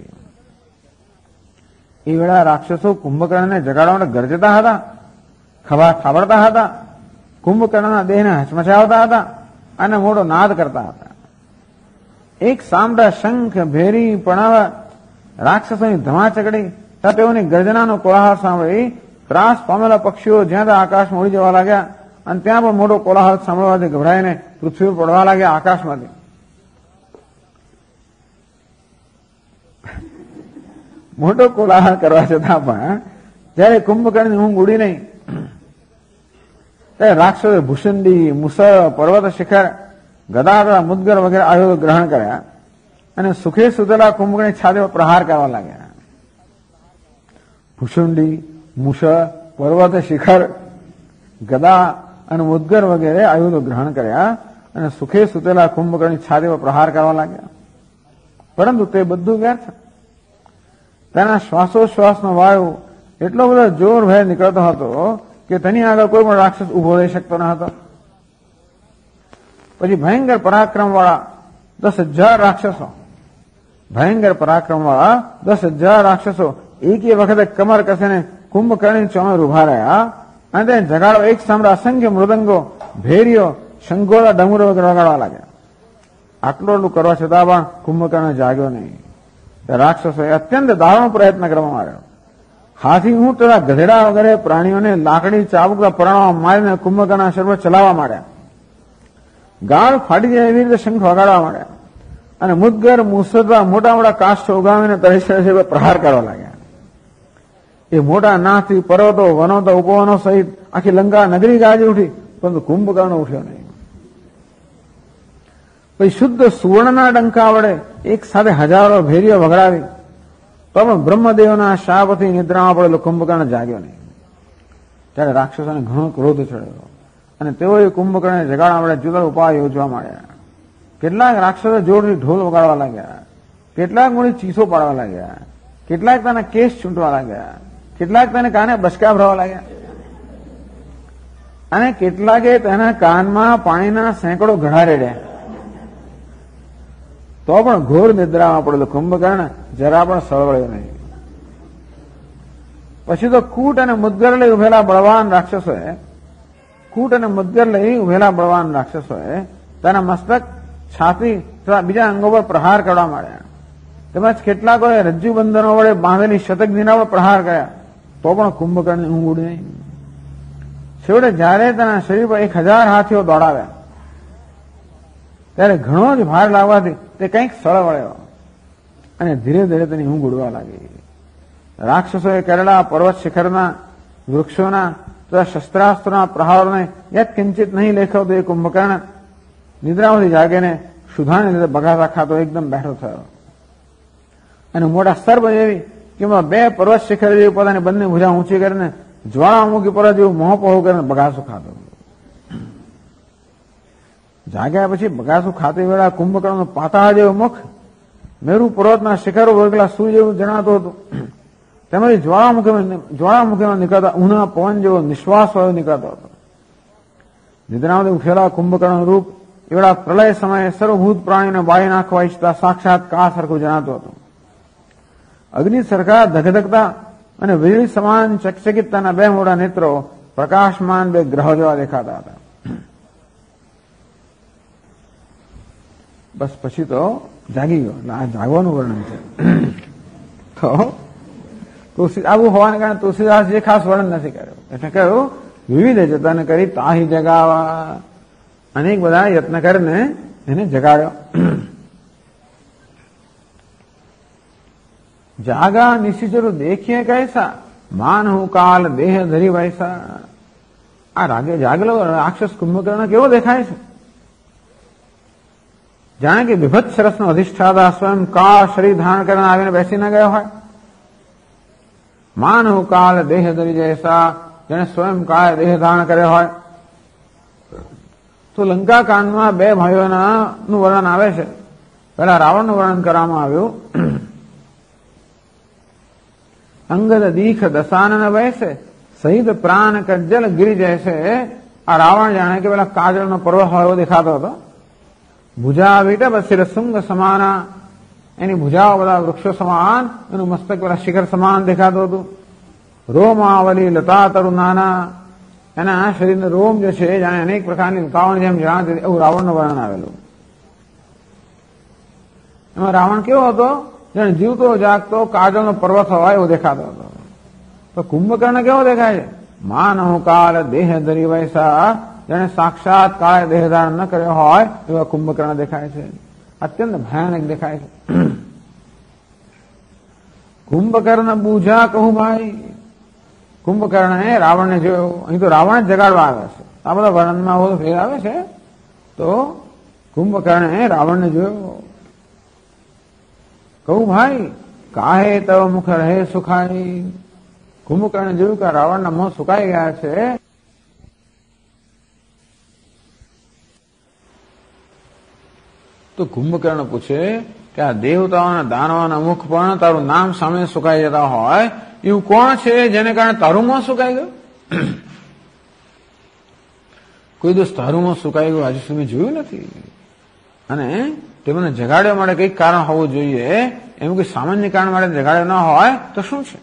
એ વેળા રાક્ષસો કુંભકર્ણને જગાડવા માટે ગરજતા હતા, ખભા થાબડતા હતા, કુંભકર્ણના દેહને હચમચાવતા હતા અને મોટો નાદ કરતા હતા. એક સામડા શંખ, ભેરી, પ્રણવ રાક્ષસોની ધમાચકડી તથા તેઓની ગર્જનાનો કોલાહલ સાંભળી ત્રાસ પામેલા પક્ષીઓ જ્યાં ત્યાં આકાશમાં ઉડી જવા લાગ્યા અને ત્યાં પણ મોટો કોલાહલ સાંભળવાથી ગભરાઈને પૃથ્વી પર પડવા લાગ્યા આકાશમાંથી. મોટો કોલાહલ કરવા છતાં પણ જયારે કુંભકર્ણની ઊંઘ ઉડી નહીં ત્યારે રાક્ષસોએ ભૂષંડી, મુસળ, પર્વત શિખર, ગદા તથા મુદ્ગર વગેરે આયુધો ગ્રહણ કર્યા અને સુખે સુતેલા કુંભકર્ણની છાતી પર પ્રહાર કરવા લાગ્યા. ભૂષુંડી, મુસળ, પર્વત શિખર, ગદા અને મુદ્ગર વગેરે આયુધો ગ્રહણ કર્યા અને સુખે સુતેલા કુંભકર્ણની છાતી પર પ્રહાર કરવા લાગ્યા. પરંતુ તે બધું વ્યર્થ. તેના શ્વાસોશ્વાસનો વાયુ એટલો બધો જોર ભેર નીકળતો હતો કે તેની આગળ કોઈ પણ રાક્ષસ ઉભો રહી શકતો ન હતો. પછી ભયંકર પરાક્રમવાળા 10,000 રાક્ષસો એકી વખતે કમર કસીને કુંભકર્ણની ચોમે ઉભા રહ્યા અને તેને જગાડો એક સામડા અસંખ્ય મૃદંગો, ભેરીઓ, શંખોળા, ડમરો વગેરે વગાડવા લાગ્યા. આટલું કરવા છતાં પણ કુંભકર્ણ જાગ્યો નહીં. રાક્ષસોએ અત્યંત દારૂણ પ્રયત્ન કરવામાં આવ્યો. હાથી, ઊંટ તથા ગધેડા વગેરે પ્રાણીઓને લાકડી, ચાબુક પરણવા મારીને કુંભકર્ણના શરીર પર ચલાવવા માંડ્યા. ગાળ ફાટી જાય એવી રીતે શંખ વગાડવા માંડ્યા અને મુદ્ગર, મુસળા મોટા મોટા કાષ્ઠ ઉગાવીને શરીર પર પ્રહાર કરવા લાગ્યા. એ મોટા નાથથી પર્વતો, વનો, ઉપવનો સહિત આખી લંકા નગરી ગાજી ઉઠી, પરંતુ કુંભકર્ણ ઉઠ્યો નહીં. પછી શુદ્ધ સુવર્ણના ડંકા વડે એક સાથે હજારો ભેરીઓ વગડાવી તો પણ બ્રહ્મદેવના શાપથી નિદ્રામાં પડેલો કુંભકર્ણ જાગ્યો નહીં. ત્યારે રાક્ષસોને ઘણો ક્રોધ ચડ્યો અને તેઓએ કુંભકર્ણને જગાડવા માટે જુદા ઉપાય યોજવા માંડ્યા. કેટલાક રાક્ષસો જોરથી ઢોલ વગાડવા લાગ્યા, કેટલાક મોટી ચીસો પાડવા લાગ્યા, કેટલાક તેના કેસ ચૂંટવા લાગ્યા, કેટલાક તેને કાને બસકા ભરવા લાગ્યા અને કેટલાકે તેના કાનમાં પાણીના સેંકડો ઘડા રેડ્યા. તો પણ ઘોર નિદ્રામાં પડેલો કુંભકર્ણ જરા પણ સળવળ્યો નહીં. પછી તો કૂટ અને મુદ્ગર લઈ ઉભેલા બળવાન રાક્ષસોએ તેના મસ્તક, છાતી તથા બીજા અંગો પર પ્રહાર કરવા માંડ્યા. તેમજ કેટલાકોએ રજ્જુ બંધનો વડે બાંધેલી શતકદીના પર પ્રહાર કર્યા. તો પણ કુંભકર્ણની ઊંઘ ઉડી નહીં. છેવટે જયારે તેના શરીર પર 1000 હાથીઓ દોડાવ્યા ત્યારે ઘણો જ ભાર લાગવાથી તે કંઈક સળવળ્યો અને ધીરે ધીરે તેની ઊંઘ ઉડવા લાગી. રાક્ષસોએ કરેલા પર્વત શિખરના, વૃક્ષોના તથા શસ્ત્રાસ્ત્રોના પ્રહારોને યત કિંચિત નહીં લેખવતો એ કુંભકર્ણ નિદ્રામાંથી જાગીને સુધાને લીધે બગાસા ખાતો એકદમ બેઠો થયો અને મોટા સર્પ જેવી કે 2 પર્વત શિખર જેવી પોતાની બંને ભુજા ઊંચી કરીને જ્વાળામુખી પર જેવું મોહ પહોળું કરીને બગાસું ખાતો. જાગ્યા પછી બગાસું ખાતી વેળા કુંભકર્ણનું પાતાળ જેવું મુખ મેરુ પર્વતના શિખરો વળગેલા સૂર્ય જેવું જણાતું હતું. તેમાંથી જ્વાળામુખીમાં નીકળતા ઉના પવન જેવો નિશ્વાસ વાયુ નીકળતો હતો. નિદ્રામાંથી ઉઠેલા કુંભકર્ણનું રૂપ એવડા પ્રલય સમયે સર્વભૂત પ્રાણીને બાળી નાખવા ઈચ્છતા સાક્ષાત કાળ સરખું જણાતું હતું. અગ્નિ સરખા ધગધગતા અને વીજળી સમાન ચકચકિતતાના બે મોટા નેત્રો પ્રકાશમાન બે ગ્રહો જેવા દેખાતા હતા. બસ પછી તો જાગી ગયો. આ જાગવાનું વર્ણન છે. તો આવું હોવાને કારણે તુલસીદાસજીએ ખાસ વર્ણન નથી કર્યું. એટલે કહ્યું વિવિધ જતન કરી તાહી જગાવા. અનેક બધા યત્ન કરીને એને જગાડ્યો. જાગા નિશિચરુ દેખીએ કૈસા માન હું કાલ દેહ ધરી વૈસા. આ જાગેલો રાક્ષસ કુંભકર્ણ કેવો દેખાય છે? જાણે કે વિભત્સ રસનો અધિષ્ઠાતા સ્વયં કાળ શરીર ધારણ કરીને આવીને બેસી ન ગયો હોય. માન હું કાલ દેહ ધરી જૈસા, જેને સ્વયં કાળ દેહ ધારણ કર્યો હોય. તો લંકા કાંડમાં બે ભાઈઓના નું વર્ણન આવે છે. પહેલા રાવણનું વર્ણન કરવામાં આવ્યું. અંગદ દીખ દસાનન વૈસે સહિત પ્રાણ કજ્જલ ગિરી જૈસે. આ રાવણ જાણે કે પેલા કાજળનો પર્વત હોય એવો દેખાતો હતો. ભુજા વિટપ શિર શુંગ સમાના. એની ભુજાઓ બધા વૃક્ષો સમાન, એનું મસ્તક પેલા શિખર સમાન દેખાતું હતું. રોમાવલી લતા તરુ નાના. એના શરીરનું રોમ જે છે જાણે અનેક પ્રકારની લતાઓની જેમ જણાતી એવું રાવણનું વર્ણન આવેલું. એમાં રાવણ કેવો હતો? જાણે જીવતો જાગતો કાજળનો પર્વત હોય એવો દેખાતો હતો. તો કુંભકર્ણ કેવો દેખાય છે? માનવ કાળ દેહ ધરી વૈસા, જેને સાક્ષાત કાળે દેહ ધારણ ન કર્યો હોય એવા કુંભકર્ણ દેખાય છે. અત્યંત ભયાનક દેખાય છે. કુંભકર્ણ બુજા કહું ભાઈ. કુંભકર્ણએ રાવણને જોયો. અહીં તો રાવણ જ જગાડવા આવે છે. આ બધા વર્ણનમાં બધો ફેર આવે છે. તો કુંભકર્ણએ રાવણને જોયો. કહું ભાઈ કાહે તવ મુખ રહે સુખાઈ. કુંભકર્ણે જોયું કે રાવણના મોં સુકાઈ ગયા છે. તો કુંભકર્ણ પૂછે કે આ દેવતાઓના દાનવોના મુખ પણ તારું નામ સામે સુકાઈ જતા હોય એવું કોણ છે જેને કારણે તારું મોં સુકાઈ ગયું? કોઈ દિવસ તારું મોં સુકાઈ ગયું હજુ સુધી જોયું નથી. અને તેમને જગાડવા માટે કઈક કારણ હોવું જોઈએ. એમ કોઈ સામાન્ય કારણ માટે જગાડ્યો ન હોય તો શું છે?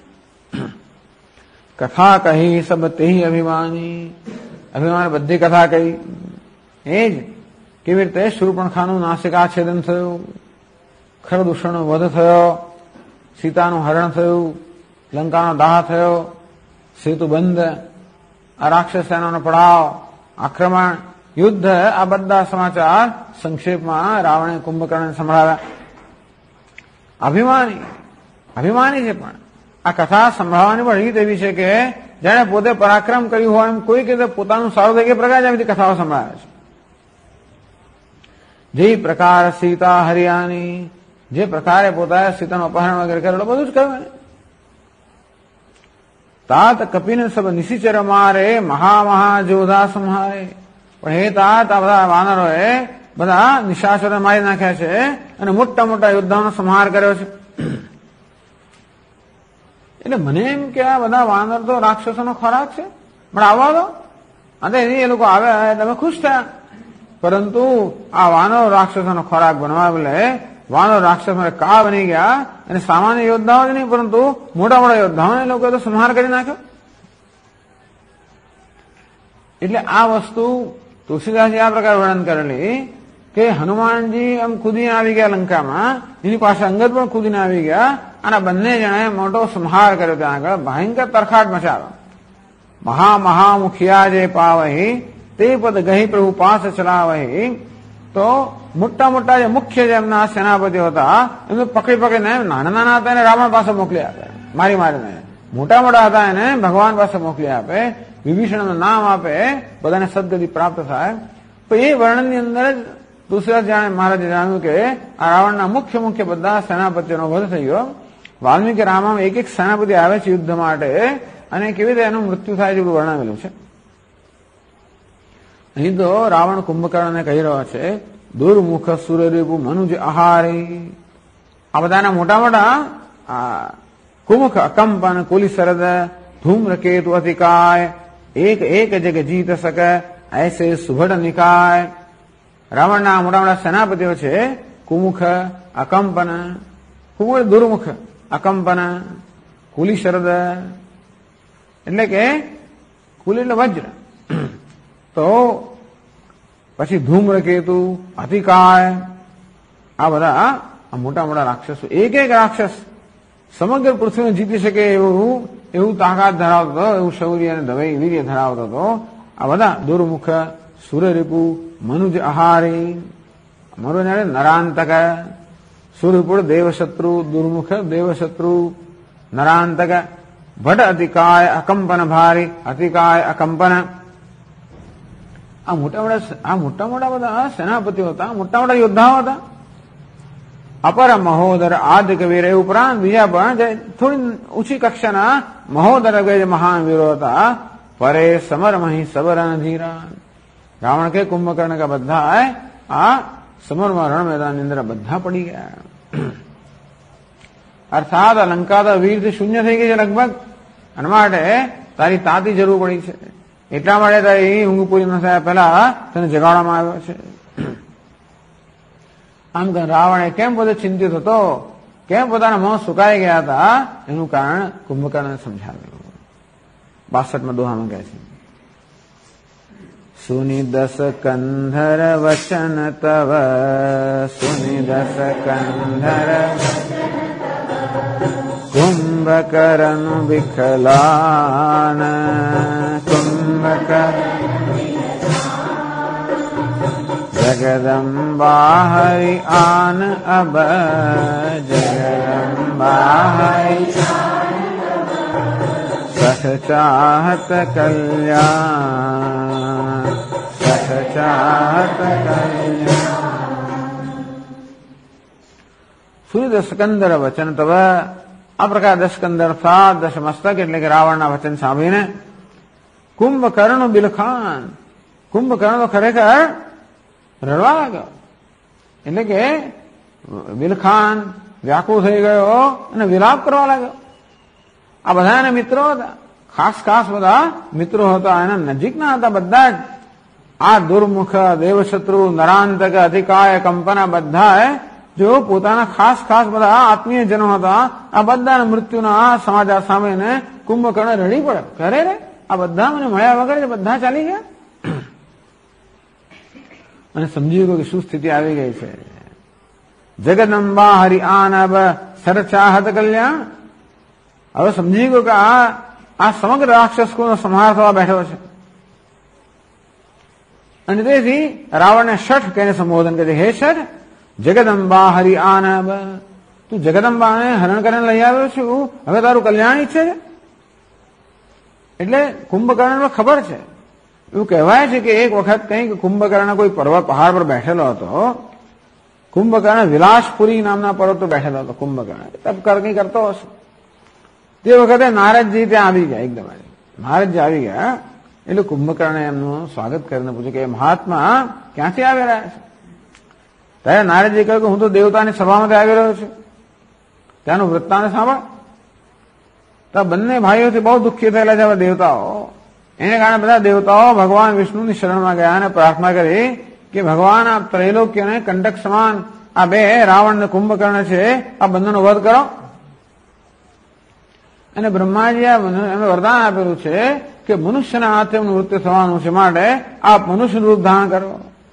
કથા કહી સબ તે અભિમાની. અભિમાન બધી કથા કહી. એ જ કેવી રીતે શૂર્પણખાનું નાસિકા છેદન થયું, ખરદૂષણનો વધ થયો, સીતાનું હરણ થયું, લંકાનો દાહ થયો, સેતુ બંધ, આ રાક્ષસ સેનાનો પડાવ, આક્રમણ, યુદ્ધ, આ બધા સમાચાર સંક્ષેપમાં રાવણે કુંભકર્ણને સંભળાવ્યા. અભિમાની છે, પણ આ કથા સંભળાવવાની પણ રીત એવી છે કે જેણે પોતે પરાક્રમ કર્યું હોય એમ કોઈ રીતે પોતાનું સારું થઈ કે પ્રકાર એવી કથાઓ સંભળાવે છે. જે પ્રકાર સીતા હરિયાની, જે પ્રકારે પોતાએ સીતાનું અપહરણ વગેરે કરેલું બધું જ કહ્યું. તાત કપિને સબ નિશિચર મારે મહા જોધા સંહારે. પણ હે તાત આ બધા વાનરોએ બધા નિશાચરોને મારી નાખ્યા છે અને મોટા મોટા યોદ્ધાનો સંહાર કર્યો છે. એટલે મને એમ કે આ બધા વાનર તો રાક્ષસોનો ખોરાક છે, પણ આવવા દો. અને એ લોકો આવ્યા તમે ખુશ થયા. પરંતુ આ વાનરો રાક્ષસોનો ખોરાક બનવા બદલે વાનરો રાક્ષસ કાળ બની ગયા અને સામાન્ય યોદ્ધાઓ જ નહીં પરંતુ મોટા મોટા યોદ્ધાઓને લોકોએ તો સંહાર કરી નાખ્યો. એટલે આ વસ્તુ તુલસીદાસે આ પ્રકાર વર્ણન કરેલી કે હનુમાનજી આમ કૂદીને આવી ગયા લંકામાં, એની પાસે અંગદ પણ કૂદીને આવી ગયા અને બંને જણાએ મોટો સંહાર કર્યો. ત્યાં આગળ ભયંકર તરખાટ મચાવ્યો. મહામુખિયા જે પાવહી તે પદ ગહી પ્રભુ પાસ ચલાવહી. તો મોટા મોટા જે મુખ્ય જે એમના સેનાપતિઓ હતા એમને પકડી પકડીને નાના નાના હતા એને રાવણ પાસે મોકલી આપે, મારી મારીને. મોટા મોટા હતા એને ભગવાન પાસે મોકલી આપે, વિભીષણનું નામ આપે, બધાને સદગતિ પ્રાપ્ત થાય. તો એ વર્ણનની અંદર જ તુલસીદાસ જાણે મહારાજે જણાવ્યું કે આ રાવણના મુખ્ય બધા સેનાપતિઓનો વધ થઈ ગયો. વાલ્મીકી રામામાં એક સેનાપતિ આવે છે યુદ્ધ માટે અને કેવી રીતે એનું મૃત્યુ થાય છે એવું વર્ણવેલું છે. અહીં તો રાવણ કુંભકર્ણને કહી રહ્યો છે દુર્મુખ સુરરીપુ મનુજ આહારી. આ બધાના મોટા મોટા કુમુખ અકંપન કુલિસરદ ધૂમ્રકેતુ અતિકાય એક એક જગ જીત શકે ऐसे સુભડ નિકાય. રાવણના મોટા મોટા સેનાપતિઓ છે કુમુખ અકંપન. કુમુખ દુર્મુખ, અકંપન, કુલિશરદ એટલે કે કુલ એટલે વજ્ર, તો પછી ધૂમ્રકેતુ, અતિકાય, આ બધા મોટા મોટા રાક્ષસો. એક એક રાક્ષસ સમગ્ર પૃથ્વીને જીતી શકે એવું તાકાત ધરાવતો હતો, એવું શૌર્ય અને દવાઈ વીર્ય ધરાવતો હતો. આ બધા દુર્મુખ સુરરીપુ મનુજ આહારી. મનુજ નરાંતક, સુરરીપુ દેવશત્રુ, દુર્મુખ દેવશત્રુ, નરાંતક, ભટ અતિકાય અકંપન ભારી, અતિકાય અકંપન. આ મોટા મોટા બધા સેનાપતિઓ હતા, મોટા મોટા યોદ્ધાઓ હતા. અપર મહોદર આદિ કવીર એ ઉપરાંત બીજા પણ થોડી ઊંચી કક્ષાના મહોદર જે મહાન વીરો હતા. પરે સમર મહી સબરન ધીરા. રાવણ કે કુંભકર્ણ કા બધા આ સમરમાં રણ મેદાનની અંદર બધા પડી ગયા. અર્થાત લંકા તો વીરથી શૂન્ય થઈ ગઈ છે લગભગ, અને માટે તારી તાતી જરૂર પડી છે. એટલા માટે તારી ઊંઘ પૂરી ન થયા પહેલા તને જગાડવામાં આવ્યો છે. આમ રાવણે કેમ પોતે ચિંતિત હતો, કેમ પોતાના મોં સુકાઈ ગયા હતા, એનું કારણ કુંભકર્ણને સમજાવ્યું. 62માં દોહામાં કહે છે સુનિદસ કંધર વચન તવ, સુનિદસ કંધર કુંભકર્ણ વિકલાન, કુંભકર્ણ જગદંબા હરિ આન અબ, જગદંબા હરિ સઠ ચાહત કલ્યાણ, સઠ ચાહત કલ્યાણ. સૂર્ય દશકંદર વચન તવ. આ પ્રકાર દશકંદર સાત દશમસ્તક એટલે કે રાવણના વચન સાંભળીને કુંભકર્ણ બિલખાન, કુંભકર્ણ તો ખરેખર રડવા લાગ્યો. એટલે કે બિલખાન વ્યાકુળ થઈ ગયો અને વિલાપ કરવા લાગ્યો. આ બધા એના મિત્રો હતા, ખાસ બધા મિત્રો હતા, એના નજીકના હતા બધા જ. આ દુર્મુખ, દેવશત્રુ, નરાંતક, અતિકાય, કંપના બધા જો પોતાના ખાસ બધા આત્મીય જનો હતા. આ બધાના મૃત્યુના સમાચાર સાંભળીને કુંભકર્ણ રડી પડે. કરે રે આ બધા મને મળ્યા વગર બધા ચાલી ગયા. અને સમજી ગયો કે શું સ્થિતિ આવી ગઈ છે. જગદંબા હરિ આનબ સરચાહત કલ્યાણ. હવે સમજી ગયો કે આ સમગ્ર રાક્ષસનો સંહાર થવા બેઠો છે. અને તેથી રાવણને શઠ કહીને સંબોધન કરે, હે શઠ, જગદંબા હરિ આનબ, તું જગદંબાને હરણ કરીને લઈ આવ્યો છું, હવે તારું કલ્યાણ ઈચ્છે છે. એટલે કુંભકર્ણને ખબર છે. એવું કહેવાય છે કે એક વખત કંઈક કુંભકર્ણ કોઈ પર્વત પહાડ પર બેઠેલો હતો. કુંભકર્ણ વિલાસપુરી નામના પર્વત પર બેઠેલો હતો. કુંભકર્ણ તપ કંઈ કરતો હશે. તે વખતે નારદજી ત્યાં આવી ગયા. એકદમ નારદજી આવી ગયા એટલે કુંભકર્ણે એમનું સ્વાગત કરીને પૂછ્યું કે મહાત્મા ક્યાંથી આવી રહ્યા છે? ત્યારે નારદજી કહ્યું કે હું તો દેવતાની સભામાંથી આવી રહ્યો છું. ત્યાંનું વૃત્તાંત સાંભળ. તો બંને ભાઈઓથી બહુ દુઃખી થયેલા છે દેવતાઓ. એને કારણે બધા દેવતાઓ ભગવાન વિષ્ણુની શરણમાં ગયા અને પ્રાર્થના કરી કે ભગવાન આ ત્રૈલોક્યને કંટક સમાન આ બે રાવણ અને કુંભકર્ણ છે, આ બંનેનો વધ કરો. અને બ્રહ્માજીએ એમને વરદાન આપેલું છે કે મનુષ્યના હાથે એમનું મૃત્યુ થવાનું છે, માટે આપ મનુષ્યનું રૂપ ધારણ કરો.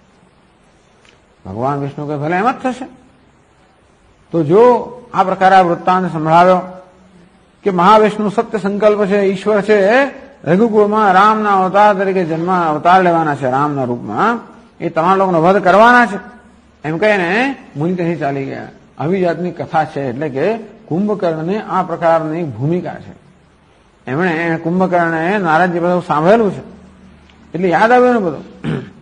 ભગવાન વિષ્ણુ કહે ભલે એમ જ થશે. તો જો આ પ્રકારે આ વૃત્તાંત સંભળાવ્યો કે મહાવિષ્ણુ સત્ય સંકલ્પ છે, ઈશ્વર છે, રઘુકુળમાં રામના અવતાર તરીકે અવતાર લેવાના છે રામના રૂપમાં, એ તમારા લોકોનો વધ કરવાના છે એમ કહીને મુનિ ત્યાંથી ચાલી ગયા. આવી જાતની કથા છે. એટલે કે કુંભકર્ણની આ પ્રકારની ભૂમિકા છે. એમણે કુંભકર્ણે નારદજી બધું સાંભળેલું છે એટલે યાદ આવ્યું ને બધું.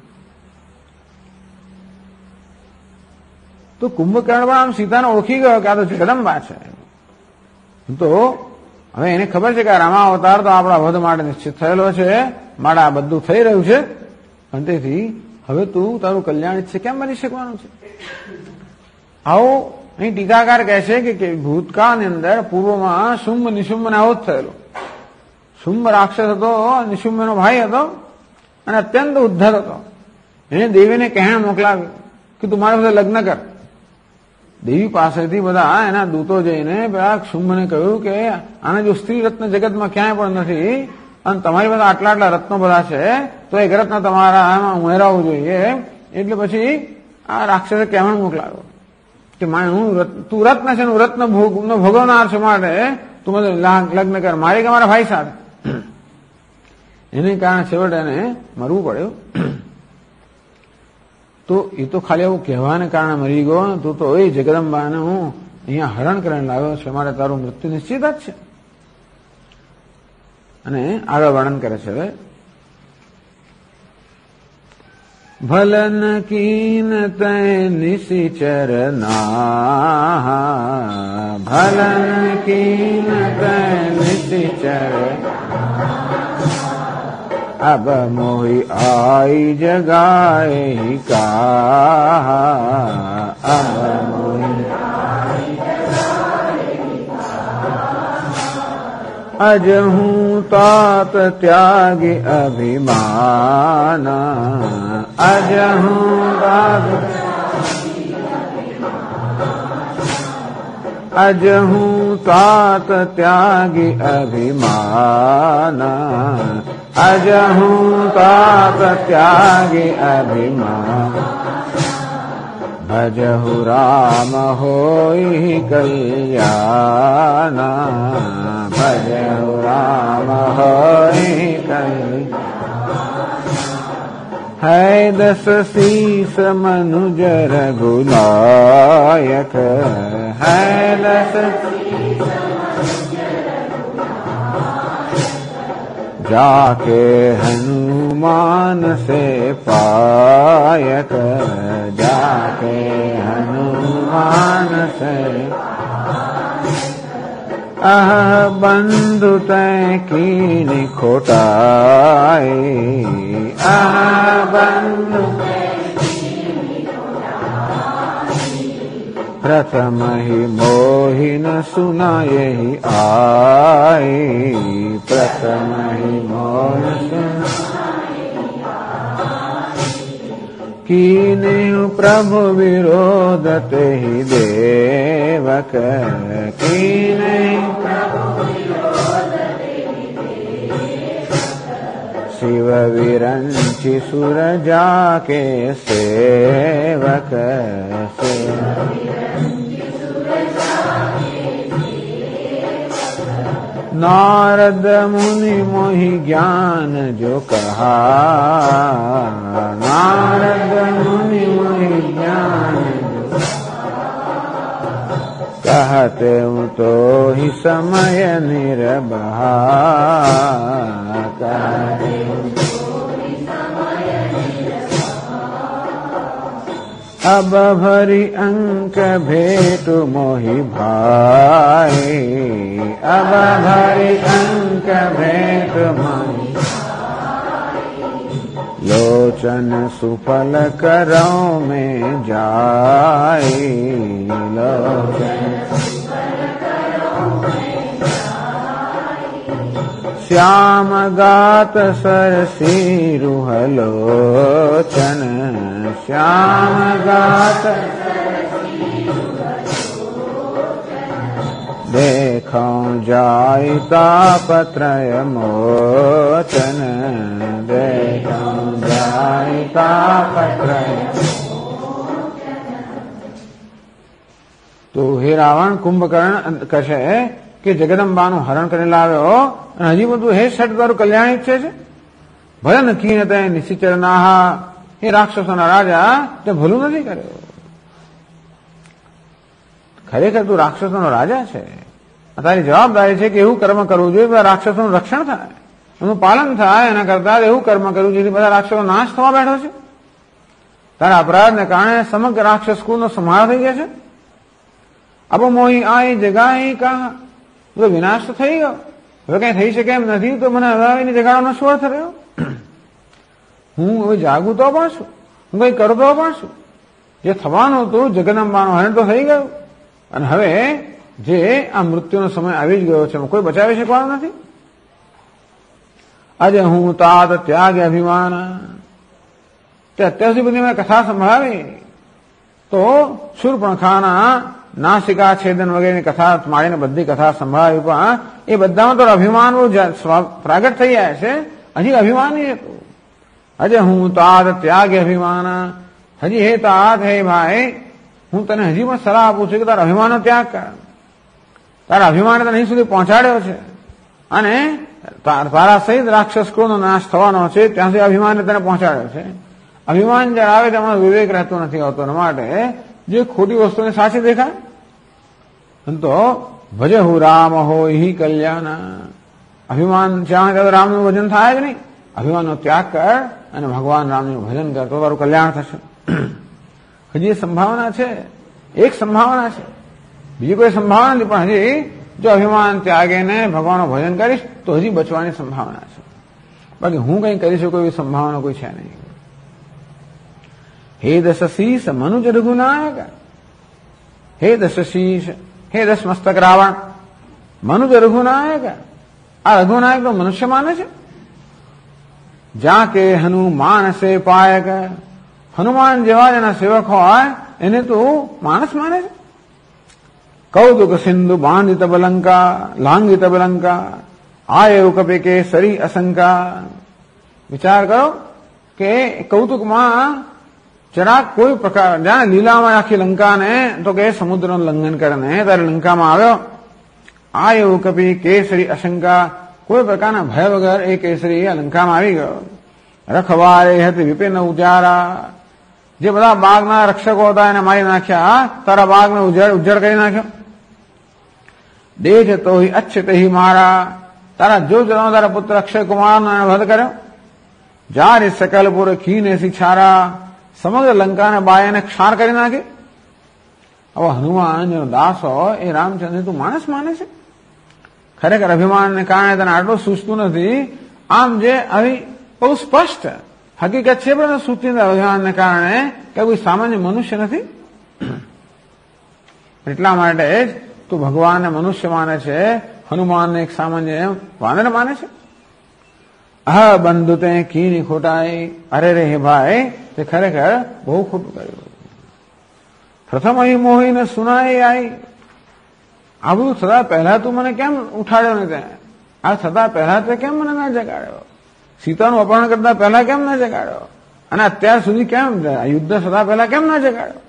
તો કુંભકર્ણ પણ આમ સીતાને ઓળખી ગયો કે આ તો જગદંબા છે. તો હવે એને ખબર છે કે આ રામા અવતાર તો આપણા વધ માટે નિશ્ચિત થયેલો છે, માટે આ બધું થઈ રહ્યું છે, પણ તેથી હવે તું તારું કલ્યાણ ઈચ્છે કેમ બની શકવાનું છે? આવો અહીં ટીકાકાર કહે છે કે ભૂતકાળની અંદર પૂર્વમાં શુંભ નિશુંભને આવો જ થયેલો. શુંભ રાક્ષસ હતો, નિશુંભનો ભાઈ હતો અને અત્યંત ઉદ્ધત હતો. એને દેવીને કહેણ મોકલાવ્યું કે તું મારા સાથે લગ્ન કર. દેવી પાસેથી બધા એના દૂતો જઈને પેલા શુંભને કહ્યું કે આના જો સ્ત્રી રત્ન જગતમાં ક્યાંય પણ નથી અને તમારી પાસે આટલા આટલા રત્નો બધા છે તો એક રત્ન તમારા આમાં ઉમેરાવવું જોઈએ. એટલે પછી આ રાક્ષસે કહેણ મોકલાવ્યો કે તું રત્ન છે, હું રત્ન ભોગવનાર છું, માટે તું મને લગ્ન કર મારી કે મારા ભાઈ સાથે. એને કારણે છેવટે એને મરવું પડ્યું. તો એ તો ખાલી આવું કહેવાને કારણે મરી ગયો. તું તો એ જગદંબાને હું અહીંયા હરણ કરીને લાવ્યો છે, માટે તારું મૃત્યુ નિશ્ચિત જ છે. અને આગળ વર્ણન કરે છે. હવે ભલન કીન તય નિશિચર ના, ભલન કીન તય નિશિચર अब मोहि आई जगाए का, अब मोहि अजहूं तात त्यागी अभिमान, अजहूं तात अजहूं तात त्यागी अभिमान, अजहूं तात त्यागी अभिमान, भजहु राम होई कल्याण, भजहु राम होई कल्याण। है दस शीस मनुज रघुनायक, है दस जाके हनुमान से पायक, जाके हनुमान से अह बंधु तय कीनि खोटाई, अह बंधु प्रथम ही मोहिन सुनायहि आई, प्रथम ही मोहिन कीन्यु प्रभु विरोधते ही देवक, कीन्यु प्रभु विरोधते ही देवक, शिव विरंचि सुर जाके सेवक, नारद मुनि मोहि ज्ञान जो कहा, नारद मुनि मोहि ज्ञान जो कहते हूँ तो ही समय निर्बहा, कहते हूँ अब भरी अंक भेटु मोहि भाई, अब भरी अंक भेटु मोहि लोचन सुफल करौ में जाई, लोचन सुफल करौ में जाई, श्याम गात सरसी रुहलोचन, श्याम गात देखौं जाई तापत्रय मोचन, देखौं जाई तापत्रय। तो हे रावण कुंभकर्ण कहे કે જગદંબાનું હરણ કરી લાવ્યો અને હજી બધું હે ષટ તારું કલ્યાણ ઈચ્છે છે? ભલે નક્કી તે નિશ્ચિચર નાહા, એ રાક્ષસોના રાજા તે ભલું નથી કર્યું. ખરેખર તું રાક્ષસોનો રાજા છે, તારી જવાબદારી છે કે એવું કર્મ કરવું જોઈએ બધા રાક્ષસોનું રક્ષણ થાય, એનું પાલન થાય. એના કરતા એવું કર્મ કરવું જેથી બધા રાક્ષસો નાશ થવા બેઠો છે. તારા અપરાધને કારણે સમગ્ર રાક્ષસ કુળનો સંહાર થઈ ગયા છે. અબ મોહી આઈ જગાઈ કા, તો વિનાશ તો થઈ ગયો. હવે કઈ થઈ શકે એમ નથી, તો મને હરાવીને જગાડવાનો શું અર્થ રહ્યો? હું હવે જાગું તો પણ છું, હું કઈ કરતો પણ છું. જે થવાનું હતું જગદંબાનું હરણ તો થઈ ગયું, અને હવે જે આ મૃત્યુનો સમય આવી જ ગયો છે, કોઈ બચાવી શકવાનું નથી. આજે હું તાત ત્યાગ અભિમાન, તે અત્યાર સુધી બધી મેં કથા સંભળાવી તો શૂર્પણખાના નાસિકા છેદન વગેરેની કથા માળીને બધી કથા સંભળાવી, પણ એ બધામાં તો અભિમાન પ્રાગટ થઈ જાય છે. હજી અભિમાન નહીં હતું. આજે હું તાત ત્યાગ અભિમાન, હજી હે તાત હે ભાઈ, હું તને હજી પણ સલાહ આપું છું કે તારા અભિમાનનો ત્યાગ કર. તારા અભિમાને તને અહીં સુધી પહોંચાડ્યો છે, અને તારા સહિત રાક્ષસ કુળનો નાશ થવાનો છે, ત્યાં સુધી અભિમાને તને પહોંચાડ્યો છે. અભિમાન જયારે આવે તેમાં વિવેક રહેતો નથી હોતો, માટે જે ખોટી વસ્તુને સાચી દેખાય. તો ભજહુ રામ હોય કલ્યાણ, અભિમાન જ્યાં ત્યાં રામનું ભજન થાય જ નહીં. અભિમાનનો ત્યાગ કર અને ભગવાન રામનું ભજન કર, તો તારું કલ્યાણ થશે. હજી સંભાવના છે, એક સંભાવના છે, બીજી કોઈ સંભાવના નથી. પણ હજી જો અભિમાન ત્યાગીને ભગવાનનું ભજન કરીશ તો હજી બચવાની સંભાવના છે. બાકી હું કંઈ કરી શકું એવી સંભાવના કોઈ છે નહીં. હે દશશીષ મનુજ રઘુનાયક, હે દશશીષ, હે દસ મસ્તક રાવણ, મનુજ રઘુનાયક. આ રઘુનાયક તો મનુષ્ય માને છે. જા કે હનુમાન સે પાયક, હનુમાન જેવા જેના સેવક હોય એને તો માણસ માને છે. કૌતુક સિંધુ બાંધિત બલંકા, લાંઘિત બલંકા, આયુ કપે કે સરી અશંકા. વિચાર કરો કે કૌતુકમાં જરાક કોઈ પ્રકાર, જાણે લીલામાં આખી લંકાને તો કે સમુદ્રનું લંઘન કરીને ત્યારે લંકામાં આવ્યો. આયુ કપી કેસરી અશંકા, કોઈ પ્રકારના ભય વગર એ કેસરી આ લંકામાં આવી ગયો. રખવારે હતી વિપિન ઉજારા, જે બધા બાગના રક્ષકો હતા એને મારી નાખ્યા, તારા બાગને ઉજ્જડ કરી નાખ્યો. દેખ તો અચ્છત હિ મારા, તારા જો તારા પુત્ર અક્ષય કુમારનો વધ કર્યો. જારી સકલપુર ખીને શિક્ષારા, સમગ્ર લંકાને બાયાને ક્ષાર કરી નાખી. હવે હનુમાન જેનો દાસ હોય એ રામચંદ્ર તું માણસ માને છે? ખરેખર અભિમાનને કારણે તને આટલું સૂચતું નથી. આમ જે આવી બહુ સ્પષ્ટ હકીકત છે, પણ સૂચિત અભિમાનને કારણે કે કોઈ સામાન્ય મનુષ્ય નથી. એટલા માટે જ તું ભગવાનને મનુષ્ય માને છે, હનુમાનને એક સામાન્ય વાનર માને છે. અહ બંધુ તે કીની ખોટાઈ, અરે રે હે ભાઈ, તે ખરેખર બહુ ખોટું કર્યું. પ્રથમ અહીં મોહીને સુનાઈ આવી, આ બધું થતા પહેલા તું મને કેમ ઉઠાડ્યો ને? તે આ થતા પહેલા તે કેમ મને ના જગાડ્યો? સીતાનું અપહરણ કરતા પહેલા કેમ ના જગાડ્યો? અને અત્યાર સુધી કેમ યુદ્ધ થતા પહેલા કેમ ના જગાડ્યો?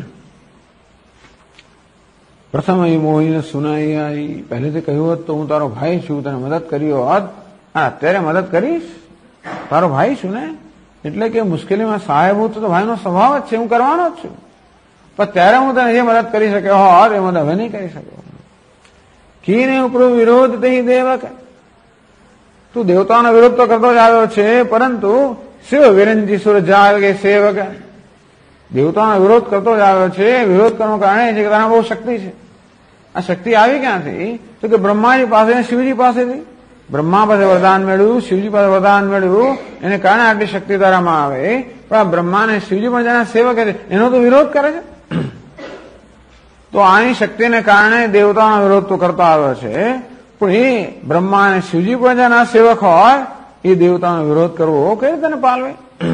પ્રથમ અહીં મોહીને સુનાઈ આવી, પહેલેથી કહ્યું હોત તો હું તારો ભાઈ છું, તને મદદ કર્યો હોત. અત્યારે મદદ કરીશ? તારો ભાઈ છું ને, એટલે કે મુશ્કેલીમાં સહાયભૂત તો ભાઈનો સ્વભાવ જ છે, હું કરવાનો જ છું. પણ ત્યારે હું તને જે મદદ કરી શક્યો હોત એ મદદ હવે નહીં કરી શક્યો. કીને ઉપર વિરોધ તે દેવક, તું દેવતાનો વિરોધ તો કરતો જ આવ્યો છે, પરંતુ શિવ વિરંજી સુર જાગે સેવક, દેવતાનો વિરોધ કરતો જ આવ્યો છે. વિરોધ કરવાનું કારણે છે કે તારા બહુ શક્તિ છે. આ શક્તિ આવી ક્યાંથી? તો કે બ્રહ્માજી પાસે, શિવજી પાસેથી. બ્રહ્મા પાસે વરદાન મેળવ્યું, શિવજી પાસે વરદાન મેળવ્યું, એને કારણે આટલી શક્તિ તારામાં આવે. પણ આ બ્રહ્માને શિવજી પણ જેના સેવક છે એનો તો વિરોધ કરે છે. તો આની શક્તિને કારણે દેવતાનો વિરોધ તો કરતો આવ્યો છે, પણ એ બ્રહ્મા અને શિવજી પણ જેના સેવક હોય એ દેવતાનો વિરોધ કરવો કઈ રીતે પાલવે?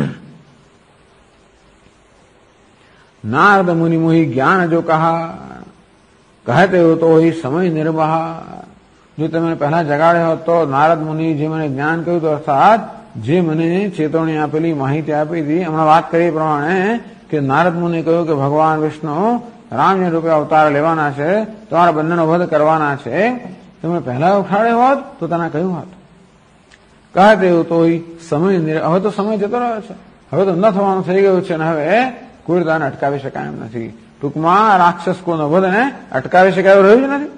નારદ મુનિ મોહી જ્ઞાન જો કહા, કહે તેવું તો એ સમય નિર્વાહ. જો તમે પહેલા જગાડ્યો હોત તો નારદ મુનિ જે મને જ્ઞાન કહ્યું તો, અર્થાત જે મને ચેતવણી આપેલી, માહિતી આપી હતી, હમણાં વાત કરી પ્રમાણે કે નારદ મુનિ કહ્યું કે ભગવાન વિષ્ણુ રામજી રૂપે અવતાર લેવાના છે, તમારા બંનેનો વધ કરવાના છે. તમે પહેલા ઉઠાડ્યો હોત તો તને કહ્યું હોત. કહે તેવું તો સમય, હવે તો સમય જતો રહ્યો છે, હવે તો ન થવાનું થઈ ગયું છે, અને હવે કોઈ રીતે અટકાવી શકાય એમ નથી. ટૂંકમાં રાક્ષસ કોનો વધ ને અટકાવી શકાય એવું રહ્યું જ નથી.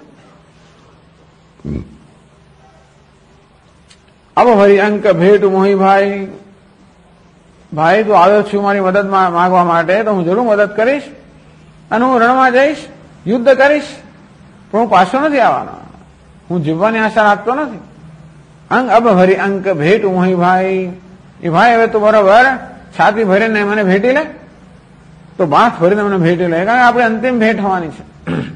अब हरि अंक भेट मोही भाई, ભાઈ તું આવ્યો છું મારી મદદ માંગવા માટે, તો હું જરૂર મદદ કરીશ અને હું રણમાં જઈશ, યુદ્ધ કરીશ, પણ હું પાછો નથી આવવાનો. હું જીવવાની આશા રાખતો નથી. અંગ અબ ભરી અંક ભેટું અહીં ભાઈ, એ ભાઈ હવે તો બરોબર છાતી ભરીને મને ભેટી લે, તો બાથ ભરીને મને ભેટી લે, કારણ કે આપણે અંતિમ ભેટ થવાની છે.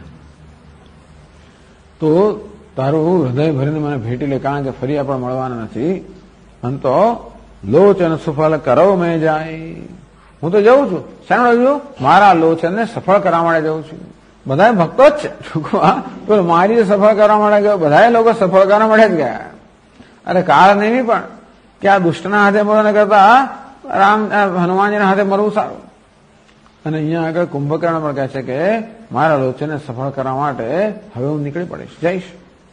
તો તારું હૃદય ભરીને મને ભેટી લે, કારણ કે ફરી આપણે મળવાના નથી. અને તો લોચન સફળ કરો મેં જાય, હું તો જઉં છું. શાનો છું? મારા લોચનને સફળ કરવા માટે જઉં છું. બધા ભક્તો જ છે, તો મારી સફળ કરવા માટે ગયો, બધા લોકો સફળ કરવા માટે જ ગયા. અરે કારણ એવી પણ કે આ દુષ્ટના હાથે મરવાને કરતા હનુમાનજીના હાથે મરવું સારું. અને અહીંયા આગળ કુંભકર્ણ પણ કહે છે કે મારા લોચનને સફળ કરવા માટે હવે હું નીકળી પડીશ, જઈશ.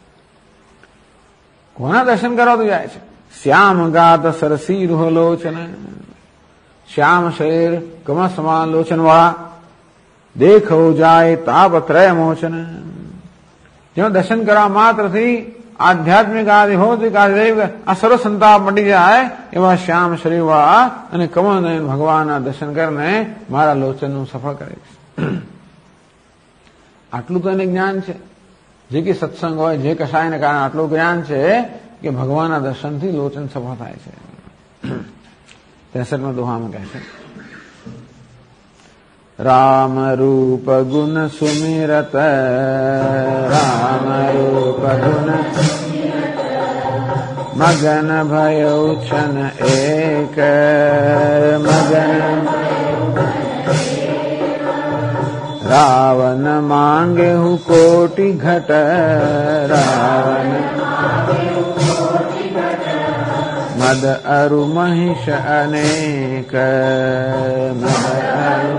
કોના દર્શન કરવા તું જાય છે? શ્યામ ગાત સરસી રૂહ લોચન, શ્યામ શરીર કમળ સમાન લોચન વાળા, દેખો જાય તાપ ત્રય મોચન. જેનો દર્શન કરવા માત્રથી આધ્યાત્મિક આદિ ભૌતિક આદિ આ સર્વ સંતાપ મટી જાય એવા શ્યામ શરીર વાળા અને કમળ નયન ભગવાનના દર્શન કરીને મારા લોચનનું સફળ કરીશ. આટલું તો એને જ્ઞાન છે, જે કે સત્સંગ હોય, જે કશાયને કારણે આટલું જ્ઞાન છે કે ભગવાનના દર્શનથી લોચન સફળ થાય છે. 63માં દોહામાં કહે છે, રામ રૂપ ગુણ સુમિરત, રામ રૂપ ગુણ મગન ભયો છન એક, મગન રાવણ માંગે હું કોટી ઘટ, રાવણ મદ અરુ મહિષ અનેક, મદ અરુ.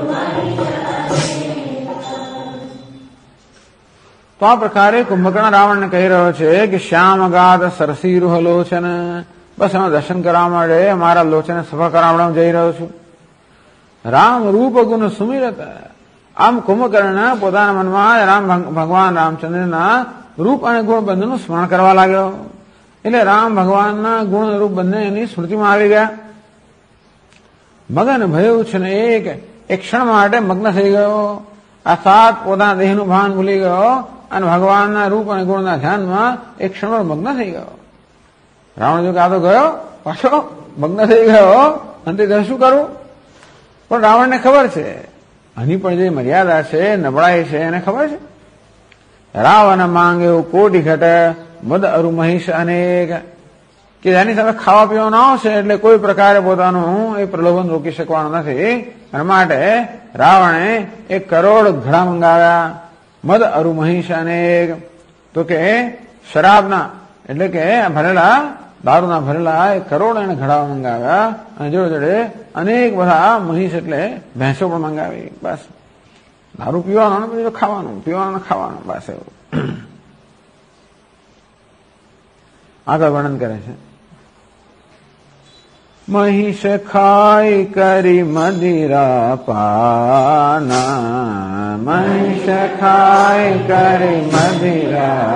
તો આ પ્રકારે કુંભકર્ણ રાવણને કહી રહ્યો છે કે શ્યામ ગાત સરસી રૂહ લોચન, બસ એમાં દર્શન કરવા માટે મારા લોચનને સફળ કરાવવા જઈ રહ્યો છું. રામ રૂપ ગુણ સુમિરત, આમ કુંભકર્ણ પોતાના મનમાં ભગવાન રામચંદ્રના રૂપ અને ગુણ બંનેનું સ્મરણ કરવા લાગ્યો. એટલે રામ ભગવાનના ગુણ રૂપ બંને એની સ્મૃતિમાં આવી ગયા. મગન ભયું છે ને એક ક્ષણ માટે મગ્ન થઈ ગયો, અર્થાત પોતાના દેહનું ભાન ભૂલી ગયો અને ભગવાનના રૂપ અને ગુણના ધ્યાનમાં એક ક્ષણ મગ્ન થઈ ગયો. રાવણ જો કે આ તો ગયો પાછો મગ્ન થઈ ગયો, અંતે શું કરવું? પણ રાવણને ખબર છે આની પણ જે મર્યાદા છે, નબળાઈ છે, એને ખબર છે. રાવણ માંગે એવું કોટી ઘટ, મદ અરુ મહિષ અનેક, કે જેની સામે ખાવા પીવાનું આવશે એટલે કોઈ પ્રકારે પોતાનું એ પ્રલોભન રોકી શકવાનું નથી. અને માટે રાવણે 1 કરોડ ઘડા મંગાવ્યા, મદ અરુ મહિષ અનેક, તો કે શરાબના એટલે કે ભરેલા દારૂના ભરેલા 1 કરોડ એને ઘડા મંગાવ્યા, અને જોડે જોડે અનેક બધા મહિષ એટલે ભેંસો પણ મંગાવી. બસ દારૂ પીવાનો બીજું ખાવાનું, પીવાનું ખાવાનું, બસ એવું. આગળ વર્ણન કરે છે, મહિષ ખાઈ કરી મદિરા પાના, મહિષ ખાઈ કરી મદિરા,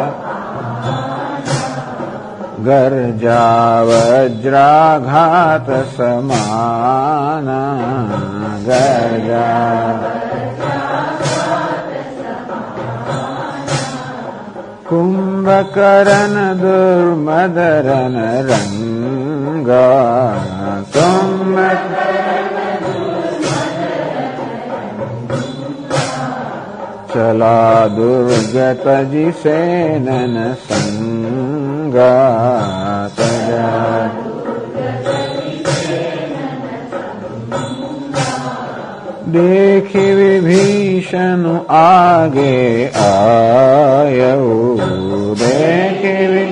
ગરજા વજ્રાઘાત સમાના, ગરજા કુંભકર્ણ દુર્મદરન રંગા, ચલા દુર્ગત જીસેનન સંગા, દેખી વિભીષણ આગે આયઉ, દેખી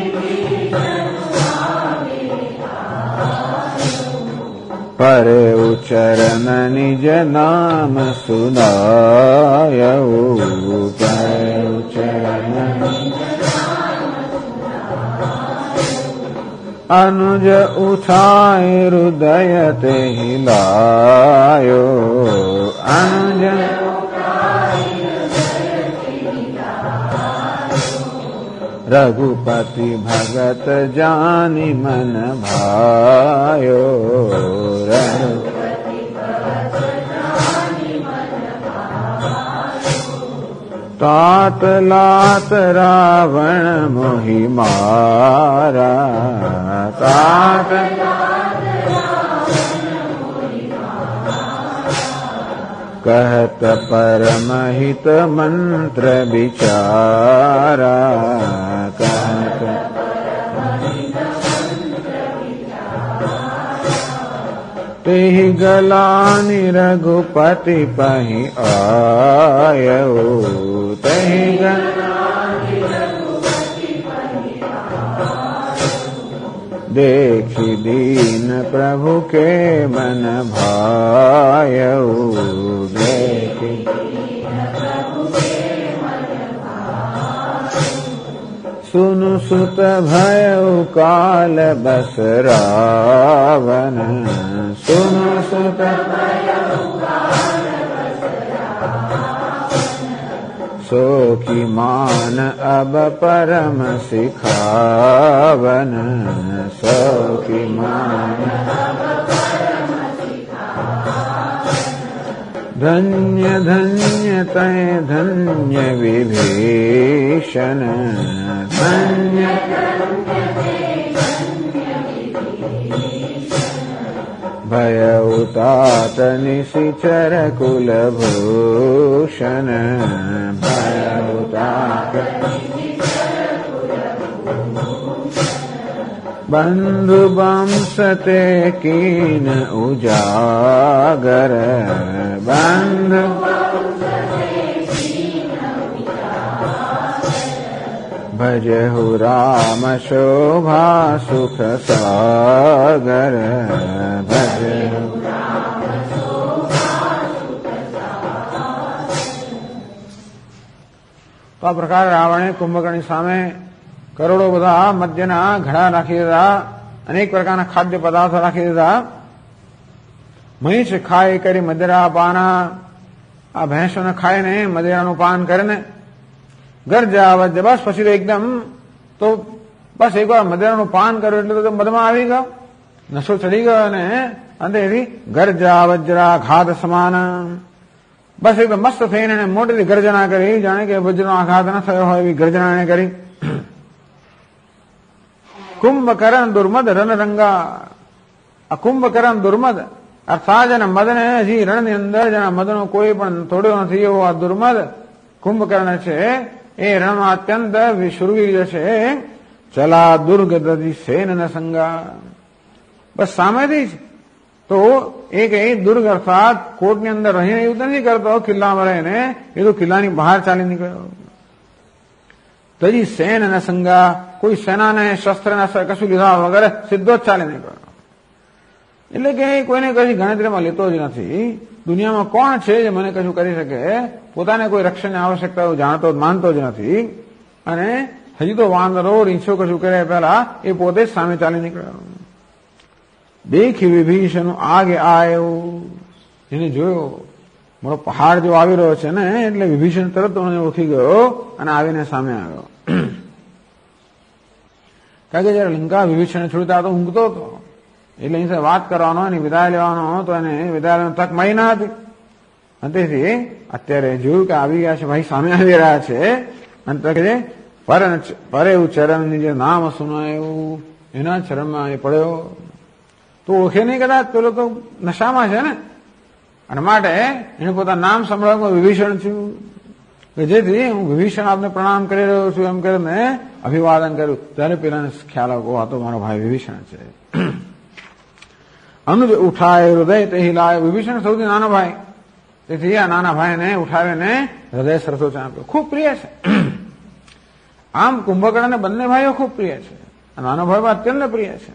પરે ઉચરણ નિજ નામ સુનાયઉ, પરે ઉચરણ અનુજ ઉઠાય હૃદય તે હિલાયો, અનુજ રઘુપતિ ભગત જાની મન ભાયો, तात लात रावण मोहि मारा, तात कहत परमहित मंत्र विचारा, कहत तेहि गलानि रघुपति पहि आयऊ, तेहि देखि दीन प्रभु के मन भायऊ, देखि सुनु सुत भयऊ काल बस रावण, सुनु सुत सो की मान अब परम सिखावन, सो की मान धन्य धन्य तय धन्य विभीषण, धन्य भयऊ तात निशिचर कुलभूषण, भयऊ तात बंधु वंश ते कीन उजागर, बंधु भजहु राम शोभा सुख सागर, भजहु તો આ પ્રકાર રાવણે કુંભકર્ણની સામે કરોડો બધા મદ્યના ઘડા રાખી દીધા, અનેક પ્રકારના ખાદ્ય પદાર્થો રાખી દીધા. મહીષ ખાઈ કરી મદરા પાના, આ ભેંસોને ખાઈને મદરાનું પાન કરીને ગરજા વજ, બસ પછી તો એકદમ તો બસ એકવાર મદરાનું પાન કર્યું એટલે તો મદમાં આવી ગયો, નશો ચડી ગયો અને અંતે એવી ગરજા વજ્રા ઘાત સમાન, બસ એકદમ મસ્ત થઈને એને મોટેથી ગર્જના કરી, જાણે કે વજ્રનો આઘાત ન થયો હોય એવી ગર્જના એને કરી. કુંભકર્ણ દુર્મદ રણરંગા, આ કુંભકર્ણ દુર્મદ અર્થાત જેના મદને હજી રણની અંદર જેના મદનો કોઈ પણ તોડ્યો નથી એવો આ દુર્મદ કુંભકર્ણ છે, એ રણમાં અત્યંત શુરવીર છે. ચલા દુર્ગ દધી સેન ન સંગા, બસ સામેથી જ તો એક એ દુર્ગ અર્થાત કોટની અંદર રહીને યુદ્ધ નથી કરતો, કિલ્લામાં રહીને એ તો કિલ્લાની બહાર ચાલી નીકળ્યો. તજી સેન ન સંગા, કોઈ સેનાને શસ્ત્રના કશું લીધા વગર સીધો જ ચાલી નીકળ્યો. એટલે કે કોઈને કશી ગણતરીમાં લેતો જ નથી. દુનિયામાં કોણ છે જે મને કશું કરી શકે, પોતાને કોઈ રક્ષણની આવશ્યકતા જાણતો માનતો જ નથી. અને હજી તો વાંદરો રીંછો કશું કરે પહેલા એ પોતે જ સામે ચાલી નીકળ્યો. દેખી વિભીષણ આગે આયો, એને જોયો મોટો પહાડ જો આવી રહ્યો છે ને, એટલે વિભીષણ તરત ઓળખી ગયો અને આવીને સામે આવ્યો. કારણ કે જયારે લંકા વિભીષણ છોડતા તો ઊંઘતો હતો, એટલે એની સાથે વાત કરવાનો અને વિદાય લેવાનો તો એને વિદાય લેવાની તક મળી ના હતી. અને તેથી અત્યારે જોયું કે આવી ગયા છે, ભાઈ સામે આવી રહ્યા છે, અને પરે ચરણની જે નામ સુનાયું એના ચરણમાં એ પડ્યો. તો ઓળખે નહીં કદાચ, પેલો તો નશામાં છે ને, અને માટે એને પોતાનું નામ સંભળાવ્યું વિભીષણ છું, કે જેથી હું વિભીષણ આપને પ્રણામ કરી રહ્યો છું એમ કરીને અભિવાદન કર્યું. ત્યારે પેલાને ખ્યાલ આવ્યો આ તો મારો ભાઈ વિભીષણ છે. અનુજ ઉઠાય હૃદય તે લાયો, વિભીષણ સૌથી નાનો ભાઈ, તેથી આ નાના ભાઈને ઉઠાવીને હૃદય સરસો ચાંપ્યો. ખૂબ પ્રિય છે. આમ કુંભકર્ણને બંને ભાઈઓ ખૂબ પ્રિય છે, નાનો ભાઈ અત્યંત પ્રિય છે.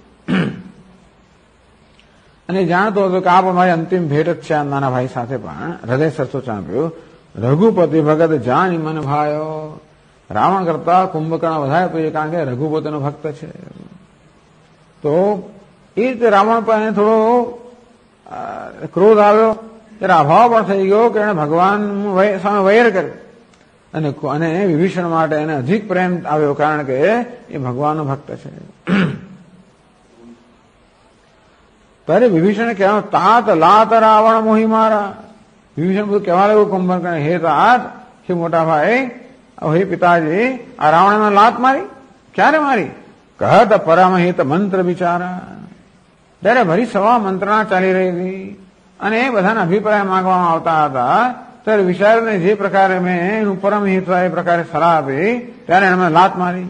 અને જાણતો હતો કે આ પણ મારી અંતિમ ભેટ જ છે આ નાના ભાઈ સાથે, પણ હૃદય સરસો ચાંપ્યો. રઘુપતિ ભગત જાની મન ભાયો, રાવણ કરતા કુંભકર્ણ વધારે પ્રિય, કારણ કે રઘુપતિનો ભક્ત છે. તો એ રીતે રાવણ પર એને થોડો ક્રોધ આવ્યો, ત્યારે અભાવ પણ થઈ ગયો કે એને ભગવાન સામે વૈર કર્યો, અને વિભીષણ માટે એને અધિક પ્રેમ આવ્યો, કારણ કે એ ભગવાનનો ભક્ત છે. ત્યારે વિભીષણે કહેવાનું તાત લાત રાવણ મોહી મારા, વિભીષણ બધું કહેવા લાગ્યું કુંભકર્ણ, હે તાત કે મોટા ભાઈ, હે પિતાજી, આ રાવણને લાત મારી? ક્યારે મારી? કહત પરમહિત મંત્ર વિચારા. ત્યારે ભરી સવા મંત્રણા ચાલી રહી હતી અને એ બધાના અભિપ્રાય માંગવામાં આવતા હતા. ત્યારે વિચારને જે પ્રકારે મેં એનું પરમહિત હોય એ પ્રકારે સલાહ આપી ત્યારે એણે લાત મારી.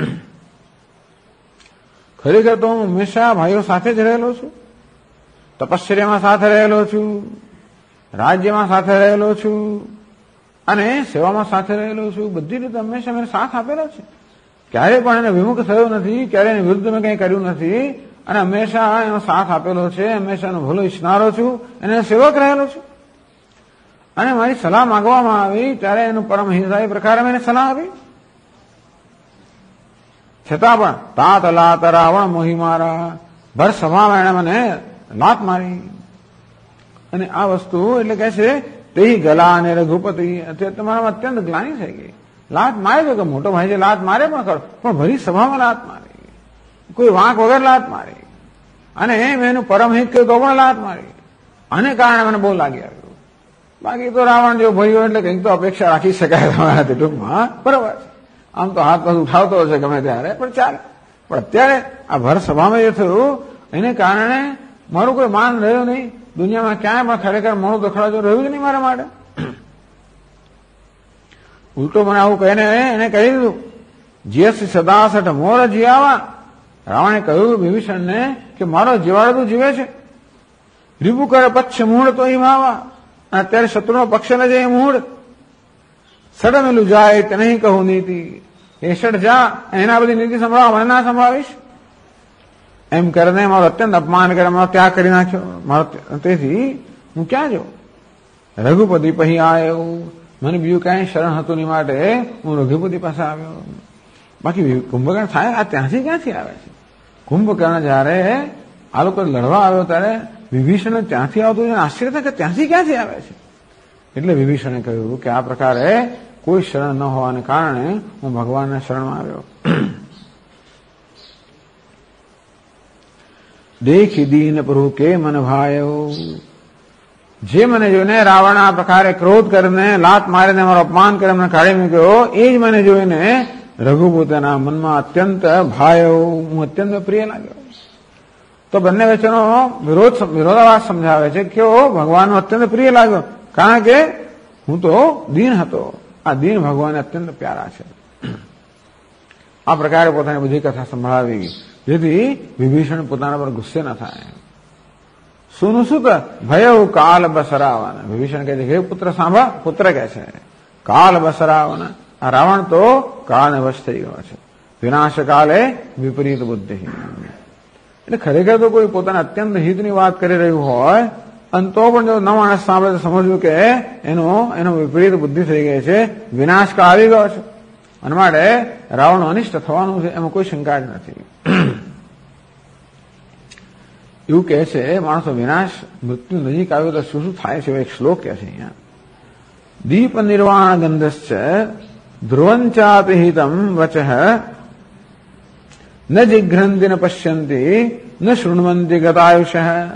ખરેખર તો હું હંમેશા ભાઈઓ સાથે જ રહેલો છું, તપશ્ચર્યામાં સાથે રહેલો છું, રાજ્યમાં સાથે રહેલો છું અને સેવામાં સાથે રહેલો છું. બધી રીતે હંમેશા મેં સાથ આપેલો છે. ક્યારેય પણ એને વિમુખ થયો નથી, ક્યારેય એની વિરુદ્ધ મેં કંઈ કર્યું નથી અને હંમેશા એનો સાથ આપેલો છે. હંમેશા એનો ભલો ઈચ્છનારો છું, એને સેવક રહેલો છું. અને મારી સલાહ માંગવામાં આવી ત્યારે એનું પરમહિત એ પ્રકારે મેં સલાહ આપી. છતાં પણ તાત લાત રાવણ મોહી મારા, ભર સભામાં એણે મને લાત મારી. અને આ વસ્તુ એટલે કહે છે તે ગલા અને રઘુપતિ, અત્યારે તમારામાં અત્યંત ગ્લાની થઈ ગઈ. લાત મારે તો કે મોટો ભાઈ જે લાત મારે પણ કરો, પણ ભરી સભામાં લાત મારી, કોઈ વાંક વગર લાત મારી અને મેં એનું પરમહિત કહ્યું તો પણ લાત મારી. આને કારણે મને બહુ લાગી આવ્યું. બાકી તો રાવણ જેવો ભયો એટલે કંઈક તો અપેક્ષા રાખી શકાય તમારાથી ટૂંકમાં, બરાબર છે. આમ તો હાથ પાછું ઉઠાવતો હશે ગમે ત્યારે, પણ ચાલે. પણ અત્યારે આ ભર સભામાં જે થયું એને કારણે મારું કોઈ માન રહ્યું નહીં. દુનિયામાં ક્યાંય પણ ખરેખર મોડું દખડા જો રહ્યું જ નહીં મારા માટે. ઉલટો મને આવું કહીને એને કહી દીધું, જીએસી સદાસઠ મોર જીયાવા. રાવણે કહ્યું વિભીષણને કે મારો જીવાડો તું જીવે છે, રીબુ કરે પક્ષ મૂળ તો હિમાવા. અને અત્યારે શત્રુનો પક્ષ ન જાય મૂળ. સડમેલું જાય તે નહીં કહું નીતિ, એ સડ જા એના બધી નીતિ સંભળાવ, મને ના સંભળાવીશ. એમ કરીને મારો અત્યંત અપમાન કરે, મારો ત્યાગ કરી નાખ્યો મારો. તેથી હું ક્યાં જાઉં? રઘુપતિ પછી આવ્યો. મને બીજું કાંઈ શરણ હતું નહીં માટે હું રઘુપતિ પાસે આવ્યો. બાકી કુંભકર્ણ થાય આ ત્યાંથી ક્યાંથી આવે છે? કુંભકર્ણ જયારે આ લોકો લડવા આવ્યો ત્યારે વિભીષણ ત્યાંથી આવતું આશ્ચર્ય થાય કે ત્યાંથી ક્યાંથી આવે છે. એટલે વિભીષણે કહ્યું કે આ પ્રકારે કોઈ શરણ ન હોવાને કારણે હું ભગવાનના શરણમાં આવ્યો. દેખી દીન પ્રભુ કે મન ભાયો. જે મને જોઈને રાવણ આ પ્રકારે ક્રોધ કરીને લાત મારીને મારો અપમાન કરી મને કાઢી મૂક્યો, એ જ મને જોઈને રઘુપતિના મનમાં અત્યંત ભાયો, હું અત્યંત પ્રિય લાગ્યો. તો બંને વચ્ચેનો વિરોધાભાસ સમજાવે છે કે ભગવાનનો અત્યંત પ્રિય લાગ્યો, કારણ કે હું તો દીન હતો. આ દીન ભગવાન અત્યંત પ્યારા છે. આ પ્રકારે પોતાની બધી કથા સંભળાવી જેથી વિભીષણ પોતાના પર ગુસ્સે ન થાય. સુનું સુત ભયઉ કાલ બસરાવન. વિભીષણ કહે છે હે પુત્ર સાંભળ. પુત્ર કહે છે કાલ બસરાવન. આ રાવણ તો કાળને વશ થઈ ગયો છે. વિનાશ કાલે વિપરીત બુદ્ધિ. એટલે ખરેખર તો કોઈ પોતાના અત્યંત હિતની વાત કરી રહ્યું હોય અને તો પણ જો ન માણસ સાંભળે તો સમજવું કે એનો વિપરીત બુદ્ધિ થઈ ગઈ છે, વિનાશ કાળ આવી ગયો છે અને માટે રાવણનું અનિષ્ટ થવાનું છે, એમાં કોઈ શંકા જ નથી. એવું કહે છે માણસો વિનાશ મૃત્યુ નજીક આવ્યો તો શું શું થાય છે? એક શ્લોક કહે છે અહીંયા, દીપ નિર્વાણ ગંધશ્ચ ધ્રુવંચાપી હિતમ વચઃ ન જિઘ્રંતિ ન પશ્યંતિ ન શૃણવંતિ ગતાયુષ.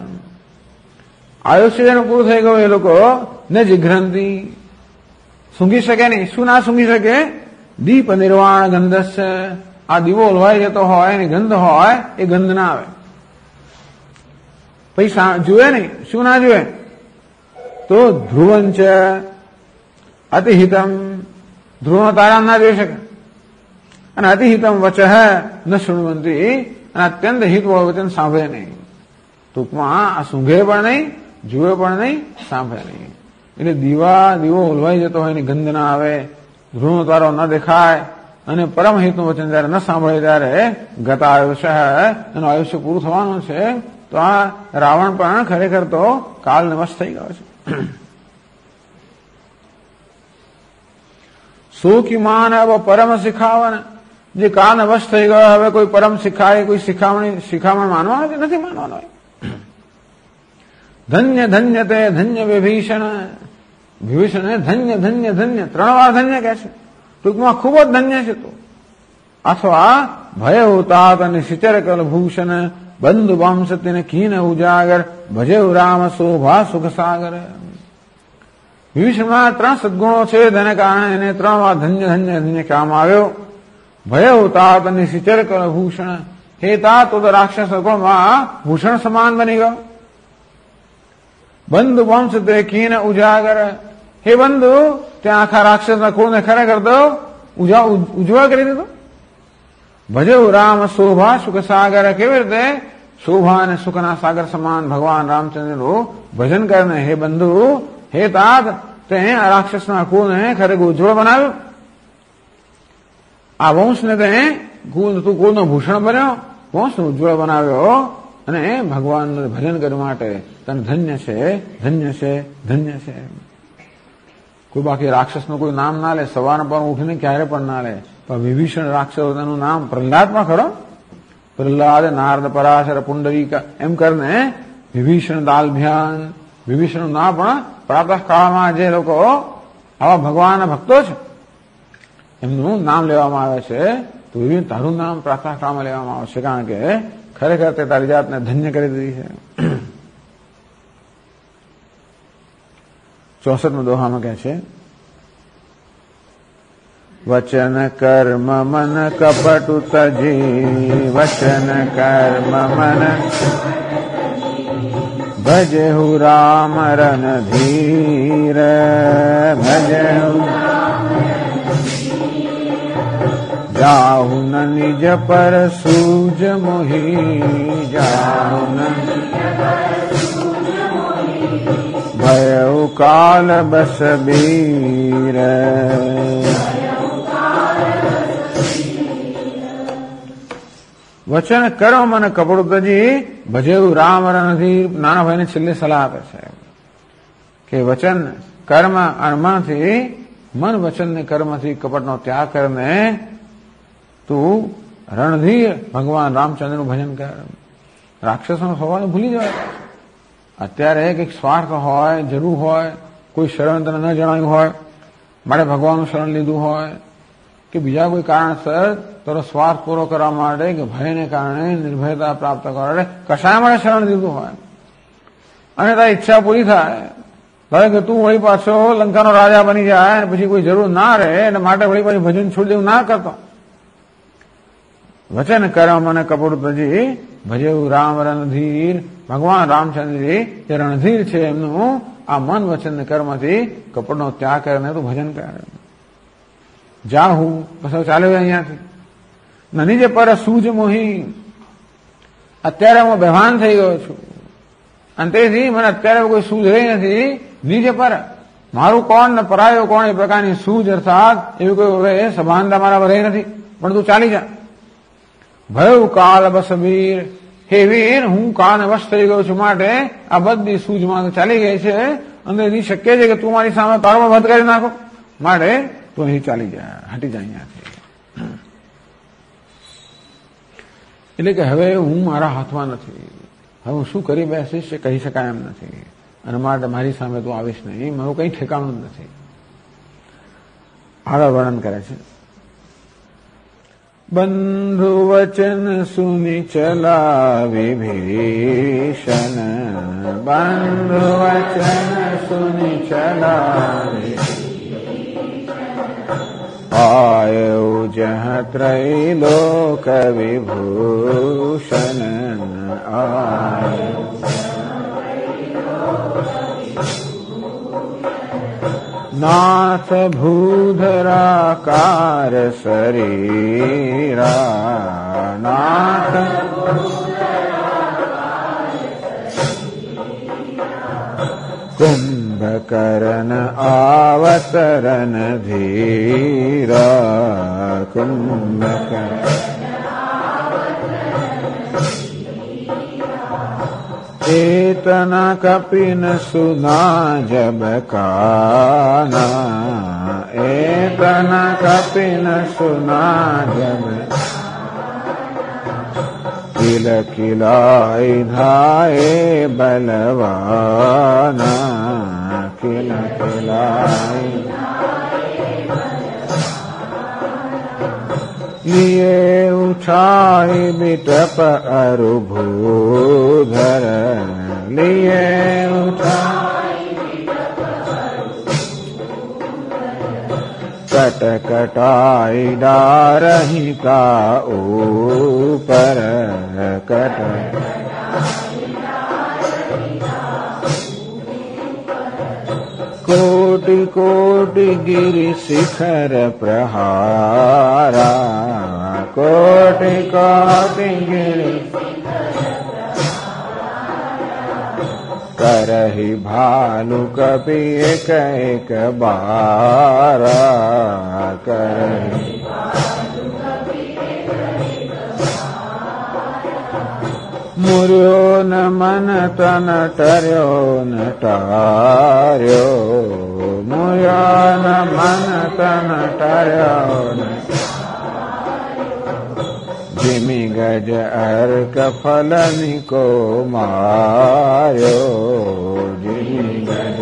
આયુષ્ય જેનું પૂરું થઈ ગયું એ લોકો ન જિઘ્રંતિ, સૂંઘી શકે નહીં. શું ના સૂંઘી શકે? દીપ નિર્વાણ ગંધશ્ચ. આ દીવો ઓલવાઈ જતો હોય એની ગંધ હોય એ ગંધ ના આવે. પૈસા જુએ નહીં. શું ના જુએ? તો ધ્રુવંચ અતિહિતમ. ધ્રુવ તારા ના જોઈ શકે અને અતિહિતમ વચઃ ન શૃણવંતી. અને અત્યંત હિતવાળું વચન સાંભળે નહીં. ટૂંકમાં આ સૂંઘે પણ નહીં, જુએ પણ નહીં, સાંભળે નહીં. એટલે દીવો ઓલવાઈ જતો હોય એની ગંધ ના આવે, ધ્રુવનો તારો ન દેખાય અને પરમહિતનું વચન જયારે ન સાંભળે ત્યારે ગત આયુષ્ય, એનું આયુષ્ય પૂરું થવાનું છે. તો આ રાવણ પણ ખરેખર તો કાળને વશ થઈ ગયો છે. સુખીમાન હવે પરમ શિખાવન. જે કાળને વશ થઈ ગયો હવે કોઈ પરમ શિખાય, કોઈ શિખામણ માનવાનો છે? નથી માનવાનો. ધન્ય ધન્ય તે ધન્ય વિભીષણ. વિભીષણ ધન્ય ધન્ય ધન્ય 3 વાર ધન્ય કહે છે. ટૂંકમાં ખૂબ જ ધન્ય છે તું. અથવા ભય ઉતાત અને શિચર કલભૂષણ બંધુ વંશતિને કીન ઉજાગર ભજેવ રામ શોભા સુખ સાગર. વિભીષણમાં 3 સદગુણો છે, તેને કારણે એને 3 વાર ધન્ય ધન્ય ધન્ય કહેવામાં આવ્યો. ભય તાત નિશિચર કર ભૂષણ. હે તા, તો રાક્ષસ લોકોમાં ભૂષણ સમાન બની ગયો. બંધુ વંશ દેખીને ઉજાગર. હે બંધુ, ત્યાં આખા રાક્ષસના કુળને ખરેખર તો ઉજ્જવળ કરી દીધો. ભજવ રામ શોભા સુખ સાગર. કેવી રીતે શોભા અને સુખના સાગર સમાન ભગવાન રામચંદ્રનું ભજન કરીને હે બંધુ, હે તાત, તે આ રાક્ષસના કુળને ખરેખર ઉજ્જવળ બનાવ્યું. આ વંશને તે કુળનો ભૂષણ બન્યો, વંશને ઉજ્જવળ બનાવ્યો અને ભગવાનનું ભજન કરવા માટે તને ધન્ય છે, ધન્ય છે, ધન્ય છે. કોઈ બાકી રાક્ષસનું કોઈ નામ ના લે, સવારના પર ઉઠીને ક્યારે પણ ના લે. પણ વિભીષણ રાક્ષસ તેનું નામ પ્રહલાદમાં ખરો. પ્રહલાદ, નારદ, પરાશર, પુંડરીક એમ કરીને વિભીષણ, દાલભ્યાન, વિભીષણનું નામ પણ પ્રાતઃકાળમાં જે લોકો આવા ભગવાનના ભક્તો છે એમનું નામ લેવામાં આવે છે. તો વિભીષણ તારું નામ પ્રાતઃકાળમાં લેવામાં આવે છે, કારણ કે ખરેખર તે તારી જાતને ધન્ય કરી દીધી છે. 64 દોહામાં કહે છે, વચન કર્મ મન કપટુ તજી. વચન કર્મ મન ભજહુ રામ રણધીર. ભજહુ જાહુ ન નિજ પર સૂજ મોહી. જાહુ ન ભયઉ કાલ બસ બીર. વચન કર્મ મને કપડું તજી ભજેવું રામ રણધીર. નાના ભાઈને છેલ્લે સલાહ આપે છે કે વચન કર્મ અને મનથી, મન વચન ને કર્મથી કપટનો ત્યાગ કરીને તું રણધીર ભગવાન રામચંદ્રનું ભજન કર. રાક્ષસોનો સ્વભાવ ભૂલી જવાય. અત્યારે કંઈક સ્વાર્થ હોય, જરૂર હોય, કોઈ શરણ તને ન જણાવ્યું હોય, માટે ભગવાનનું શરણ લીધું હોય કે બીજા કોઈ કારણસર તારો સ્વાર્થ પૂરો કરવા માટે કે ભયને કારણે નિર્ભયતા પ્રાપ્ત કરવા માટે કશાય માટે શરણ લીધું હોય અને તારી ઈચ્છા પૂરી થાય, ધારે કે તું વળી પાછો લંકાનો રાજા બની જાય અને પછી કોઈ જરૂર ના રહે અને માટે વળી પાછું ભજન છોડી દેવું ના કરતો. વચન કર્મ મને કપડ તજી ભજેવું રામ રણધીર. ભગવાન રામચંદ્રજી જે રણધીર છે એમનું આ મન વચન ને કર્મથી કપડનો ત્યાગ કરીને તું ભજન કર. જાહુ બસ ચાલ્યો અહીંયાથી. નની જે પર સૂજ મોહી. અત્યારે હું બેભાન થઈ ગયો છું અને તેથી મને અત્યારે કોઈ સૂઝ રહી નથી. નિજ પર મારું કોણ ને પરાયો કોણ એ પ્રકારની સૂઝ અર્થાત એવી કોઈ સભાનતા મારા રહી નથી. પણ તું ચાલી જા. ભયું કાલ બસ વીર. હે વીર, હું કાળને વશ થઈ ગયો છું, માટે આ બધી સૂઝમાં ચાલી ગઈ છે અને એની શક્ય છે કે તું મારી સામે તારો વધ કરી નાખો, માટે તું અહીં ચાલી જા, હટી જા અહીંયાથી. એટલે કે હવે હું મારા હાથમાં નથી, હવે હું શું કરી બેસીશ એ કહી શકાય એમ નથી અને માટે મારી સામે તું આવીશ નહીં, મારું કંઈ ઠેકાણું જ નથી. આગળ વર્ણન કરે છે. બંધુ વચન સુની ચલા વિભીષણ. બંધુ વચન સુની ચલા આયુ જહ ત્રૈલોક વિભૂષણ. આયુ નાથ ભૂધરાકાર શરીરા. નાથ કુંભકર્ણ આવતરણ ધીરા. કુંભકર્ણ એતના કપિન સુના જબકાના. એતના કપિન સુના જબ કિલ કિલાય ધાય બલવાના. કિલ કિલાય लिए उठाई बिटप अरु भूधर. लिए उठाई कटकटाई डारहिता ऊपर कट कोटि कोटि गिरि शिखर प्रहारा कोटि कोटि गिरि करहि भालु कपि एक एक बारा करहि मुर्यो न मन तन टर्यो न टार्यो मुर्यो न मन तन टर्यो न जिमि गज अर्क फलनि को मार्यो जिमि गज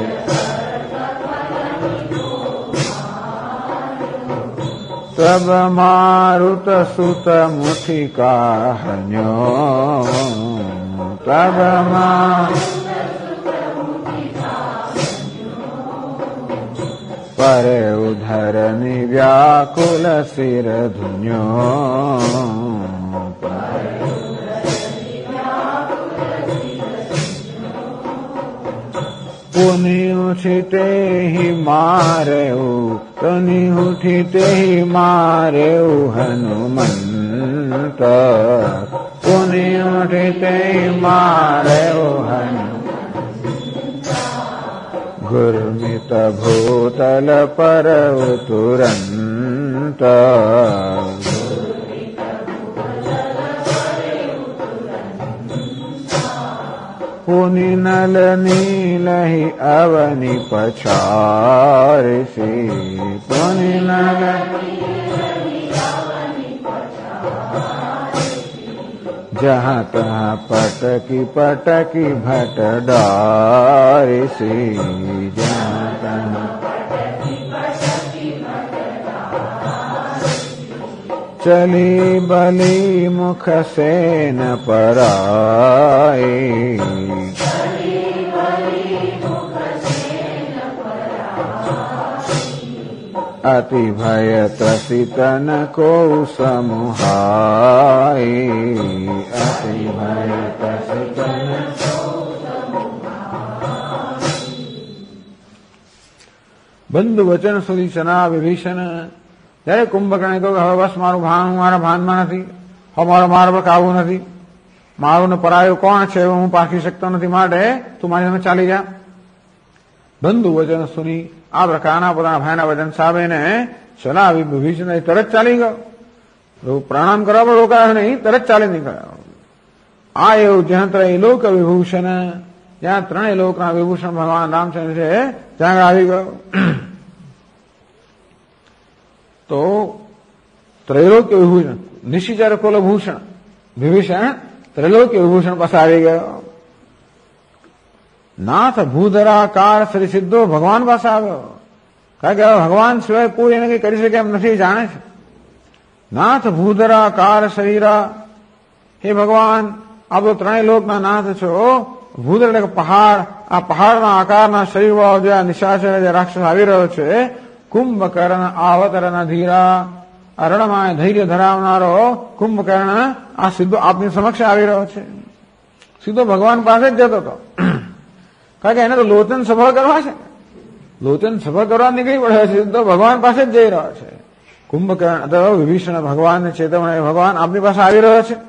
तब मारुत सुत मुठिका हन्यो तब पर उधर व्याकुल सिर धुन्यो पुनि उठिते ही मारेऊ पुनि उठिते ही मारेऊ हनुमंत पुनि उठिते ही मारेऊ हनुमंत गुरुमित भूतल पर तुरंत पुनि नल नील ही अवनि पछारसी पुनि नल जहाँ तहाँ पटकी पटकी भट डारसी जहाँ तहाँ चली बली मुख से न पराई अति भय त्रसित न को समुहाई अति भय त्रसित न બંધુ વચન સુધી ચના વિભીષણ ત્યારે કુંભકર્ણે કહ્યું હવે બસ મારું ભાન હું મારા ભાનમાં નથી હવે મારા પર કાબુ નથી મારું ને પરાયું કોણ છે હું પારખી શકતો નથી માટે તું મારી સામે ચાલી જા બંધુ વચન સુની આ પ્રકારના પોતાના ભાઈના વચન સાંભળીને ચલાવી વિભીષણ તરત ચાલી ગયો પ્રણામ કરવા પણ રોકાયો નહીં તરત ચાલી નીકળ્યો આ એવું જ્યાં ત્રૈલોક વિભૂષણ જ્યાં ત્રણેય લોકના વિભૂષણ ભગવાન રામચંદ્ર છે ત્યાં આવી ગયો તો ત્રૈલોક્ય વિભૂષણ નિશિચર કુલભૂષણ વિભીષણ ત્રૈલોક્ય વિભૂષણ પાસે આવી ગયો નાથ ભૂધરાકાર શ્રી સિદ્ધો ભગવાન પાસે આવ્યો કારણ કે ભગવાન સિવાય કોઈ એને કઈ કરી શકે એમ નથી જાણે છે નાથ ભૂધરાકાર શરીરા હે ભગવાન આપ તો ત્રણેય લોકના નાથ છો ભૂધર એટલે પહાડ આ પહાડના આકારના શરીર વાળો જે નિશાચર જે રાક્ષસ આવી રહ્યો છે કુંભકર્ણ આવતરણ ધીરા રણમાં ધૈર્ય ધરાવનારો કુંભકર્ણ આ સીધો આપની સમક્ષ આવી રહ્યો છે સીધો ભગવાન પાસે જ જતો હતો કારણ કે એને તો લોચન સભા કરવા છે લોચન સભા કરવા નીકળી પડ્યો છે સીધો ભગવાન પાસે જ જઈ રહ્યો છે કુંભકર્ણ અથવા વિભીષણ ભગવાનને ચેતવણી ભગવાન આપની પાસે આવી રહ્યો છે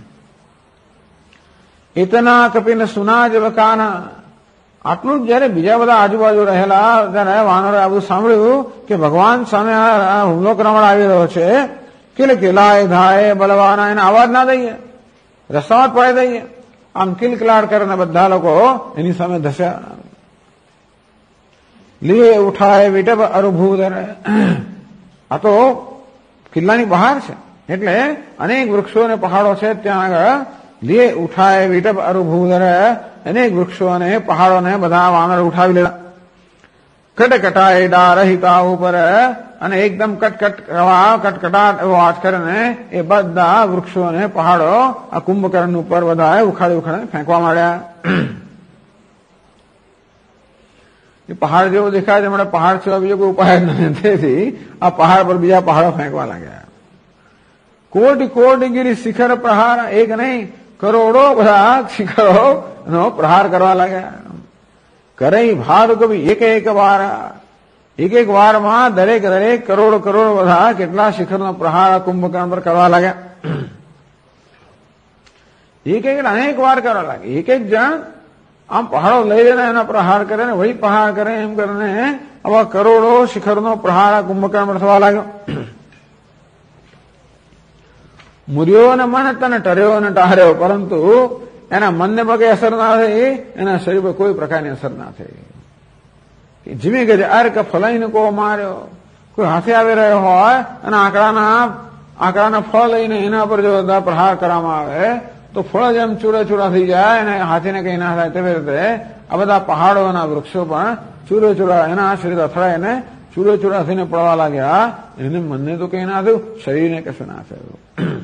એતના કપિન સુના જ વકાના આટલું જયારે બીજા બધા આજુબાજુ રહેલા ત્યારે વાનરે આ બધું સાંભળ્યું કે ભગવાન સામે હુમલો કરવા આવી રહ્યો છે કિલ કિલાય ધાય બલવાના એને અવાજ ના દઈએ રસ્તામાં જ પડાઈ દઈએ આમ કિલકિલાટ કરીને બધા લોકો એની સામે ધસ્યા લીએ ઉઠાય વિટપ અરુભૂધર આ તો કિલ્લાની બહાર છે એટલે અનેક વૃક્ષો અને પહાડો છે ત્યાં આગળ લીએ ઉઠાય વિટપ અરુભૂધર અનેક વૃક્ષો અને પહાડોને બધા વાનર ઉઠાવી લેલા કટકટાય ડારહિતા ઉપર અને એકદમ કટકટાટ એવો હાથ કરીને એ બધા વૃક્ષો અને પહાડો આ કુંભકર્ણ ઉપર બધા ઉખાડી ફેંકવા માંડ્યા એ પહાડ જેવો દેખાય છે, મને પહાડ સિવાય બીજો કોઈ ઉપાય જ નથી. આ પહાડ પર બીજા પહાડો ફેંકવા લાગ્યા. કોટી કોટી ગીરી શિખર પ્રહાર, એક નહીં કરોડો બધા શિખરોનો પ્રહાર કરવા લાગ્યા. કરે ભાર કવિ એક વારમાં દરેક કરોડ બધા કેટલા શિખરનો પ્રહાર કુંભકર્ણ પર કરવા લાગ્યા. એક અનેક વાર કરવા લાગે. એક જણ આમ પહાડો લઈ લઈને એના પ્રહાર કરે ને વળી પ્રહાર કરે, એમ કરીને આવા કરોડો શિખરનો પ્રહાર કુંભકર્ણ પર થવા લાગ્યો. મુર્યો ને મન તને ટર્યો ને ટાર્યો, પરંતુ એના મનને પગે અસર ના થઈ, એના શરીર પર કોઈ પ્રકારની અસર ના થઈ. જીમી ગજે અર્ક ફલાઈને કો માર્યો. કોઈ હાથે આવી રહ્યો હોય અને આંકડાના ફળ લઈને એના પર જો પ્રહાર કરવામાં આવે તો ફળ જેમ ચૂરા થઈ જાય અને હાથીને કઈ ના થાય તેવી રીતે આ બધા પહાડોના વૃક્ષો પણ ચૂરા એના શરીર અથડાઈને ચૂરા થઈને પડવા લાગ્યા. એને મનને તો કઈ ના થયું, શરીરને કશું ના થયું.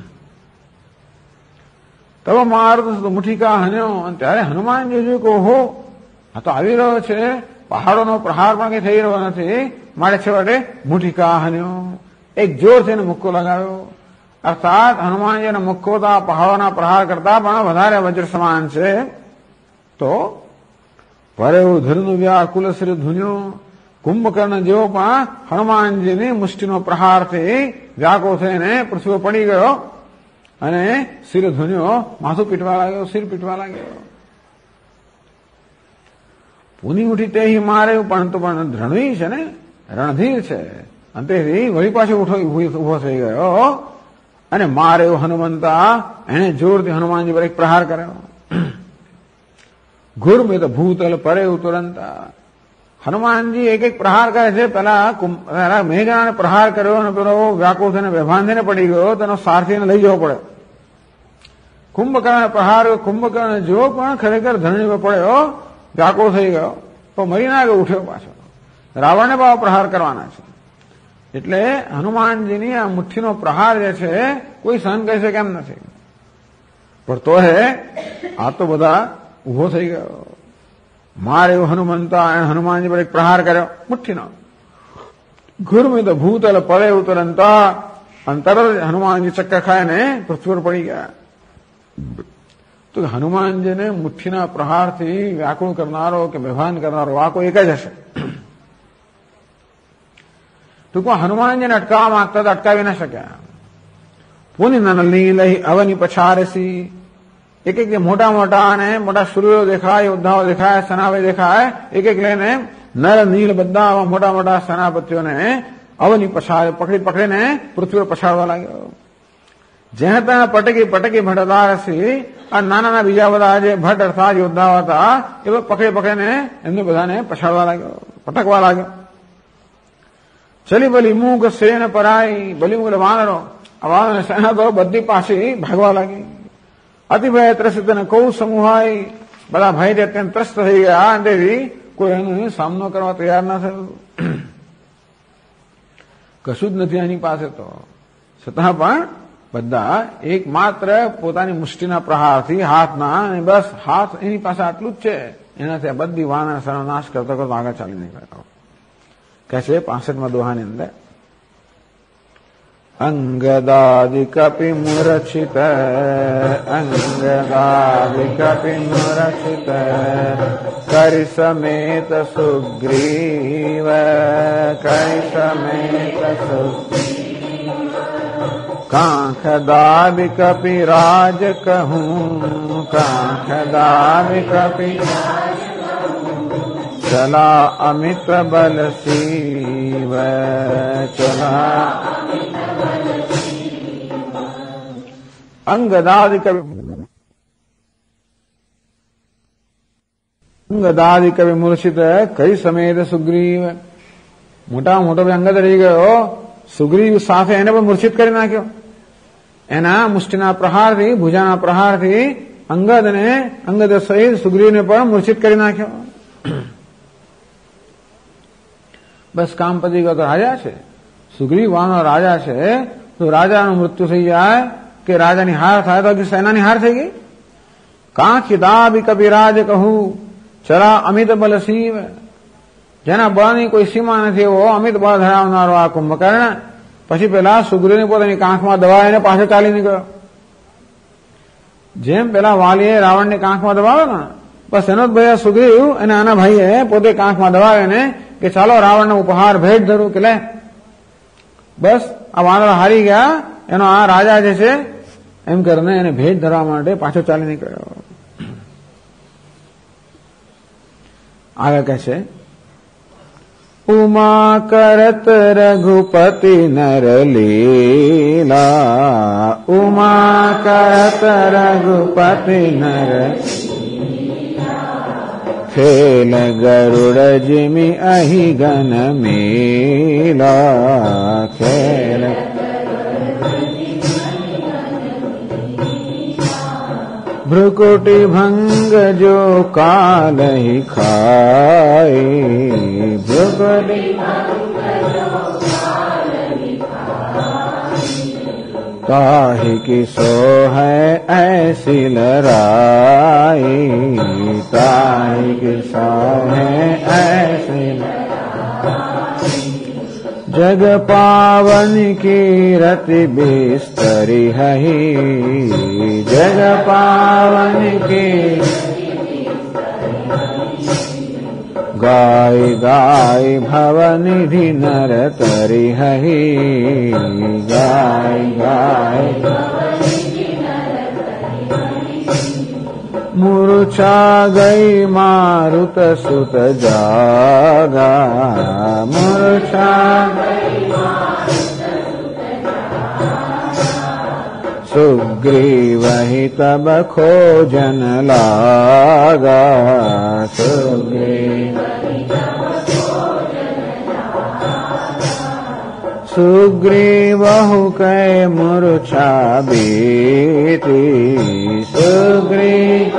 તબ માર મુઠીકા હન્યો. અને ત્યારે હનુમાનજી જોયું કે ઓહો, આ તો આવી રહ્યો છે, પહાડોનો પ્રહાર પણ કઈ થઈ રહ્યો નથી. મારે છેવટે મુઠીકા હન્યો, એક જોરથી એને મુક્કો લગાવ્યો. અર્થાત હનુમાનજીનો મુક્કો તો આ પહાડોના પ્રહાર કરતા પણ વધારે વજ્ર સમાન છે. તો ભરેવું ધરનું વ્યાકુલ શ્રી ધુન્યો. કુંભકર્ણ જેવો પણ હનુમાનજીની મુષ્ટિનો પ્રહારથી વ્યાકુળ થઈને પૃથ્વી પડી ગયો અને શિર ધુન્યો, માથું પીટવા લાગ્યો, શિર પીટવા લાગ્યો. પૂની ઉઠી તે મારે પણ તો પણ ધ્રણવી છે ને, રણધીર છે. અંતેથી વળી પાછો ઉભો થઈ ગયો અને મારે હનુમંતા, એને જોરથી હનુમાનજી પર એક પ્રહાર કર્યો. ઘુરમિત ભૂતલ પરે તુરંતા. હનુમાનજી એક પ્રહાર કરે છે. પેલા મેઘનાને પ્રહાર કર્યો અને પેલો વ્યાકુળ થઈને બેભાન થઈને પડી ગયો, તેનો સારથીને લઈ જવો પડે. કુંભકર્ણ પ્રહાર, કુંભકર્ણ જો પણ ખરેખર ધરણી પર પડ્યો, વ્યાકુળ થઈ ગયો, તો મરી ના ગયો, ઉઠ્યો પાછો. રાવણને ભાવ પ્રહાર કરવાના છે. એટલે હનુમાનજીની આ મુઠ્ઠીનો પ્રહાર જે છે કોઈ સહન કરી શકે એમ નથી. પણ તો આ તો બધા ઉભો થઈ ગયો. મારે એવું હનુમંતા, હનુમાનજી પર એક પ્રહાર કર્યો મુઠ્ઠીનો. ઘુરમિત ભૂતલ પડે ઉતરંતા. અંતર હનુમાનજી ચક્કર ખાઈને પૃથ્વી પર પડી ગયા. તો હનુમાનજીને મુઠ્ઠીના પ્રહારથી વ્યાકુળ કરનારો કે બેભાન કરનારો આ કોઈ એક જ હશે. ટૂંકમાં હનુમાનજીને અટકાવવા માંગતા તો અટકાવી ન શક્યા. પુનિ નનલી લઈ અવની પછારસી. એક જે મોટા અને મોટા સૂર્યો દેખાય, યોદ્ધાઓ દેખાય, સેનાપતિ દેખાય, એક લઈને નર નીલ બધા આવા મોટા સેનાપતિઓને અવની પકડીને પૃથ્વી પર પછાડવા લાગ્યો. જેને તેને પટકી ભટદારસી. આ નાના બીજા બધા જે ભટ્ટ અર્થાત યોદ્ધાઓ હતા એ પકડીને એમને બધાને પછાડવા લાગ્યો, પટકવા લાગ્યો. ચલી બલી મૂગ સેન પરાઈ. બલીમૂગ વાનરો, આ વાનર સેના તો બધી પાછી ભાગવા લાગી. અતિભય ત્રસિત કૌ સમૂહાય. બધા ભયથી અત્યંત ત્રસ્ત થઈ ગયા અને કોઈ એનો સામનો કરવા તૈયાર ના થયું. કશું જ નથી એની પાસે તો, છતાં પણ બધા એકમાત્ર પોતાની મુષ્ટિના પ્રહારથી હાથના, અને બસ હાથ એની પાસે આટલું જ છે, એનાથી આ બધી વાનર સર્વનાશ કરતો આગળ ચાલી નીકળ્યો. કહે છે 65માં દોહાની અંદર, અંગદાદિ કપિ મૂર્છિત, અંગદાદિ કપિ મૂર્છિત, કરી સમેત સુગ્રીવ, કરી સમેત સુગ્રીવ. કાંખ દાબી કપિ રાજ કહું, કાંખ દાબી કપિ ચલા અમિત બલ શિવ, ચલા અંગદાદિ કવિ મૂર્છિત કઈ સમેત સુગ્રીવ. મોટો અંગદ રહી ગયો, સુગ્રીવ સાથે એને પણ મૂર્છિત કરી નાખ્યો. એના મુષ્ટિના પ્રહારથી, ભુજાના પ્રહારથી અંગદ સહિત સુગ્રીવને પણ મૂર્છિત કરી નાખ્યો. બસ કામ પતી ગયો. તો રાજા છે, સુગ્રીવ વાનો રાજા છે, તો રાજાનું મૃત્યુ થઈ જાય કે રાજાની હાર થાય તો સેનાની હાર થઈ ગઈ. કાંખી દાબી કપિરાજ કહું, ચલા અમિત બલ શિવ. જેના બળની કોઈ સીમા નથી એવો અમિત બળ ધરાવનારો આ કુંભકર્ણ પછી પેલા સુગ્રીવની પોતાની કાંખમાં દબાવીને પાછો ચાલી નીકળ્યો. જેમ પેલા વાલીએ રાવણની કાંખમાં દબાવ્યો ને બસ એનો જ ભાઈ સુગ્રીવ અને આના ભાઈએ પોતે કાંખમાં દબાવીને કે ચાલો રાવણનો ઉપહાર ભેટ ધરું કે લે બસ આ વાનર હારી ગયા એનો આ રાજા જે છે એમ કરીને એને ભેટ ધરવા માટે પાછો ચાલી નીકળ્યો. આગળ કહે છે ઉમા કરત રઘુપતિ નર લીલા ઉમા કરત રઘુપતિ નર ખેલ ગરુડ જીમી અહી ગન મેલા ખેલ भ्रुकुटी भंग जो काल ही खाए भ्रुकुटी काहे की सो है ऐसी लड़ाई काहे की सो है ऐसी जग पावन की रति बिस्तरी है जग पावन की गाय गाय भवनिधि नर तरी है गाय गाय मूर्छा गई मारुत सुत जागा मूर्छा सुग्रीव ही तब खोजन लागा सुग्रीवहु कै मूर्छा बीती सुग्रीव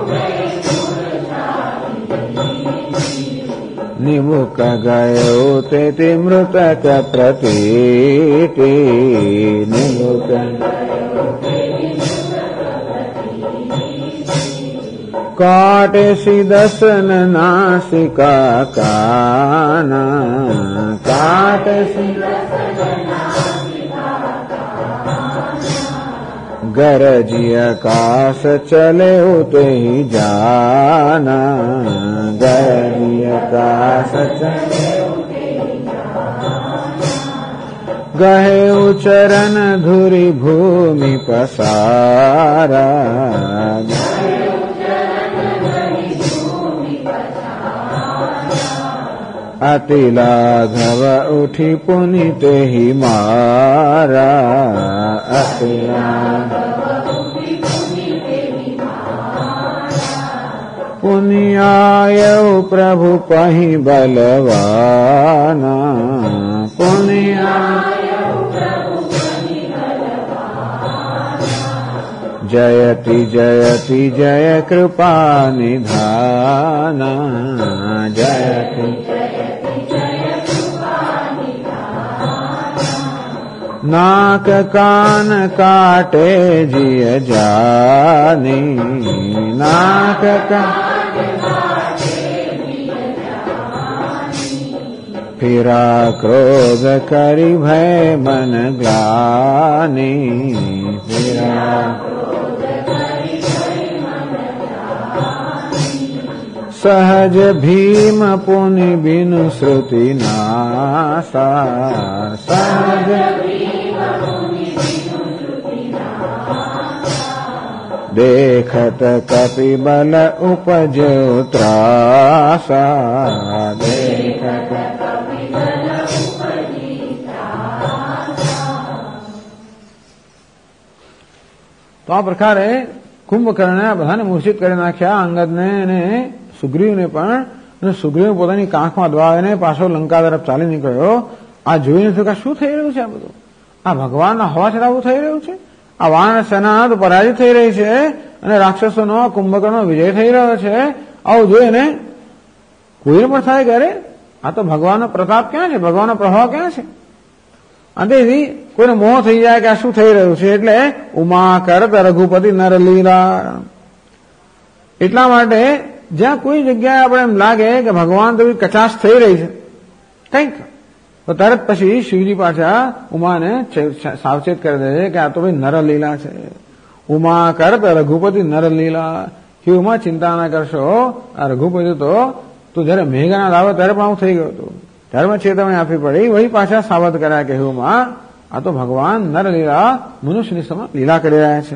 निमुख गयो ते मृतक प्रतीति निमुख काटे सी दसन नासिका काना काटे सी गरजी आकाश चले उते ही जाना गरजी आकाश चले गहे उचरन धुरी भूमि पसारा अति लाघव उठी पुनित ही मारा अति पुनियायौ प्रभु पहि बलवाना जयति जयति जय कृपा निधाना जयति नाक कान काटे जिय जानी नाक कान फिरा क्रोध करि भय मन ग्लानि फिरा सहज भीम पुनि बिनु श्रुति नासा सहज देखत कपि बल उपजो त्रासा देखत तो आ प्रकारे કુંભકર્ણે બધાને મૂર્છિત કરી નાખ્યા અંગદને અને સુગ્રીવને પણ સુગ્રીવ પોતાની કાંખમાં દબાવીને પાછો લંકા તરફ ચાલી નીકળ્યો. આ જોઈને થયું કે શું થઈ રહ્યું છે? આ બધું આ ભગવાનના હવા ચડાવવું થઈ રહ્યું છે. આ વાનર સેના તો પરાજિત થઈ રહી છે અને રાક્ષસોનો કુંભકર્ણનો વિજય થઈ રહ્યો છે. આવું જોઈને કોઈને પણ થાય કે અરે આ તો ભગવાનનો પ્રતાપ ક્યાં છે, ભગવાનનો પ્રભાવ ક્યાં છે? અંતેથી કોઈને મોહ થઈ જાય કે આ શું થઈ રહ્યું છે. એટલે ઉમા કરત રઘુપતિ નર લીલા એટલા માટે જ્યાં કોઈ જગ્યાએ આપણે એમ લાગે કે ભગવાન તો કચાશ થઈ રહી છે કંઈક, તો તરત પછી શિવજી પાછા ઉમાને સાવચેત કરી દે છે કે આ તો ભાઈ નરલીલા છે. ઉમા કરત રઘુપતિ નરલીલા, કે ઉમા ચિંતા ના કરશો, આ રઘુપતિ તો જયારે મેઘનાદ આવે ત્યારે પણ આવું થઈ ગયું હતું, ત્યારે મેં ચેતવણી આપવી પડી. વહી પાછા સાવધ કર્યા કે ઉમા આ તો ભગવાન નરલીલા મનુષ્યની સમા લીલા કરી રહ્યા છે.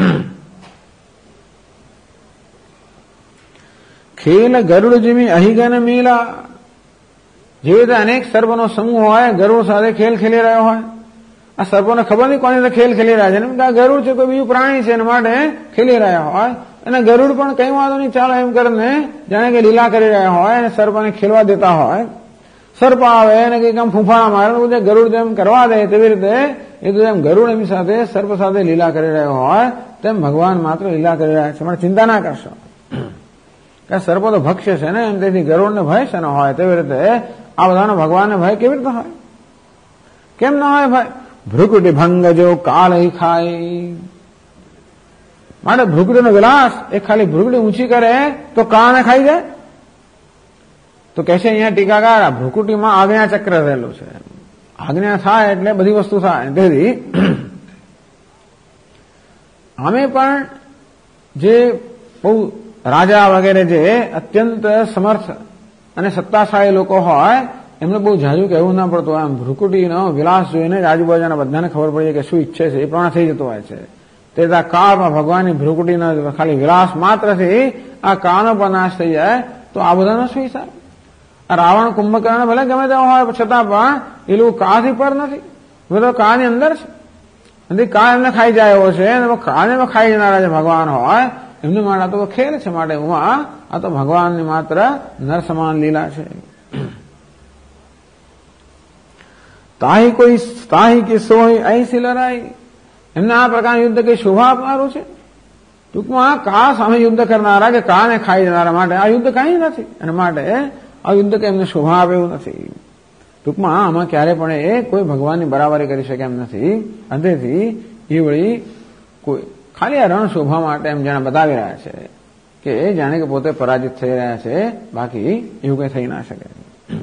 ખેલ ગરુડ જીમી અહિગન મીલા, જે રીતે અનેક સર્પનો સમૂહ હોય ગરુડ સાથે ખેલ ખેલી રહ્યો હોય, આ સર્પોને ખબર નહીં કોની સાથે ખેલ ખેલી રહ્યા છે, આ ગરુડ છે કોઈ બીજું પ્રાણી છે એના માટે ખેલી રહ્યા હોય, અને ગરુડ પણ કઈ વાંધો નહીં ચાલો એમ કરીને જાણે કે લીલા કરી રહ્યા હોય અને સર્પને ખેલવા દેતા હોય. સર્પ આવે અને કંઈક આમ ફૂંફાણા મારે બધું ગરુડ જેમ કરવા દે તેવી રીતે એ તો જેમ ગરુડ એમની સાથે સર્પ સાથે લીલા કરી રહ્યો હોય તેમ ભગવાન માત્ર લીલા કરી રહ્યા છે. માટે ચિંતા ના કરશો, સર્પો તો ભક્ષ્ય છે ને, એમ તેથી ગરુડને ભય છે ને હોય, તેવી રીતે આ બધાનો ભગવાનને ભય કેવી રીતે હોય, કેમ ના હોય ભાઈ. ભ્રુકુટી ભંગ જો કાલ ખાય, માટે ભ્રુકુટીનો વિલાસ એ ખાલી ભ્રુકુટી ઊંચી કરે તો કાળને ખાઈ જાય. તો કહે છે અહીંયા ટીકાકાર આ ભ્રુકુટીમાં આજ્ઞા ચક્ર રહેલું છે, આજ્ઞા થાય એટલે બધી વસ્તુ થાય. તેથી અમે પણ જે બહુ રાજા વગેરે જે અત્યંત સમર્થ અને સત્તાશાળી લોકો હોય એમને બહુ જાજુ કહેવું ના પડતું. આમ ભ્રુકુટીનો વિલાસ જોઈને આજુબાજુના બધાને ખબર પડી કે શું ઈચ્છે છે એ પ્રમાણે થઈ જતું હોય છે. તે કાળમાં ભગવાનની ભ્રુકુટીના ખાલી વિલાસ માત્રથી આ કાળનો પણ નાશ થઈ જાય તો આ બધાનો શું હિસાબ. રાવણ કુંભકર્ણ ભલે ગમે તેવા હોય છતાં પણ એ લોકો કાળથી પર નથી, બધા કાળની અંદર છે, કાળ એમને ખાઈ જાય એવો છે, કાળને ખાઈ જનારા જે ભગવાન હોય એમને માટે આ તો ખેલ છે. માટે આ તો ભગવાનની માત્ર નર સમાન લીલા છે. તાહી કોઈ તાહી કે સોય અહીંથી લડાઈ, એમને આ પ્રકારનું યુદ્ધ કઈ શોભા આપનારું છે. ટૂંકમાં કાળ સામે યુદ્ધ કરનારા કે કાળને ખાઈ જનારા માટે આ યુદ્ધ કઈ નથી, અને માટે આ યુદ્ધ કે એમને શોભા આપે એવું નથી. ટૂંકમાં આમાં ક્યારે પણ એ કોઈ ભગવાનની બરાબરી કરી શકે એમ નથી. અંતેથી એ વળી કોઈ ખાલી આ રણ શોભા માટે એમ જાણે બતાવી રહ્યા છે કે જાણે કે પોતે પરાજિત થઈ રહ્યા છે, બાકી એવું કઈ થઈ ના શકે.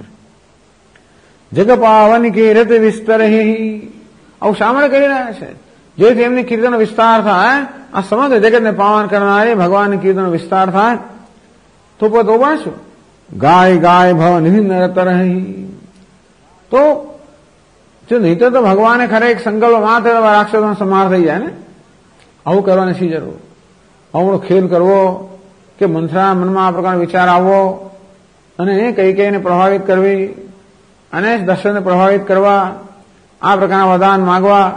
જગ પાવન કીર્ત વિસ્તરહી, આવું શામળ કરી રહ્યા છે જેથી એમની કીર્તનનો વિસ્તાર થાય, આ સમગ્ર જગતને પાવન કરનારી ભગવાનની કીર્તનનો વિસ્તાર થાય. તો પણ શું ગાય ગાય ભવ નિધિ નરતરહી, તો જો નહીં તો ભગવાને ખરે એક સંકલ્પ માત્ર રાક્ષસોનો સંહાર થઈ જાય ને. આવું કરવાની શી જરૂર, આવડો ખેલ કરવો કે મંથરા મનમાં આ પ્રકારનો વિચાર આવવો અને કઈ પ્રભાવિત કરવી અને દર્શનને પ્રભાવિત કરવા, આ પ્રકારના વરદાન માગવા,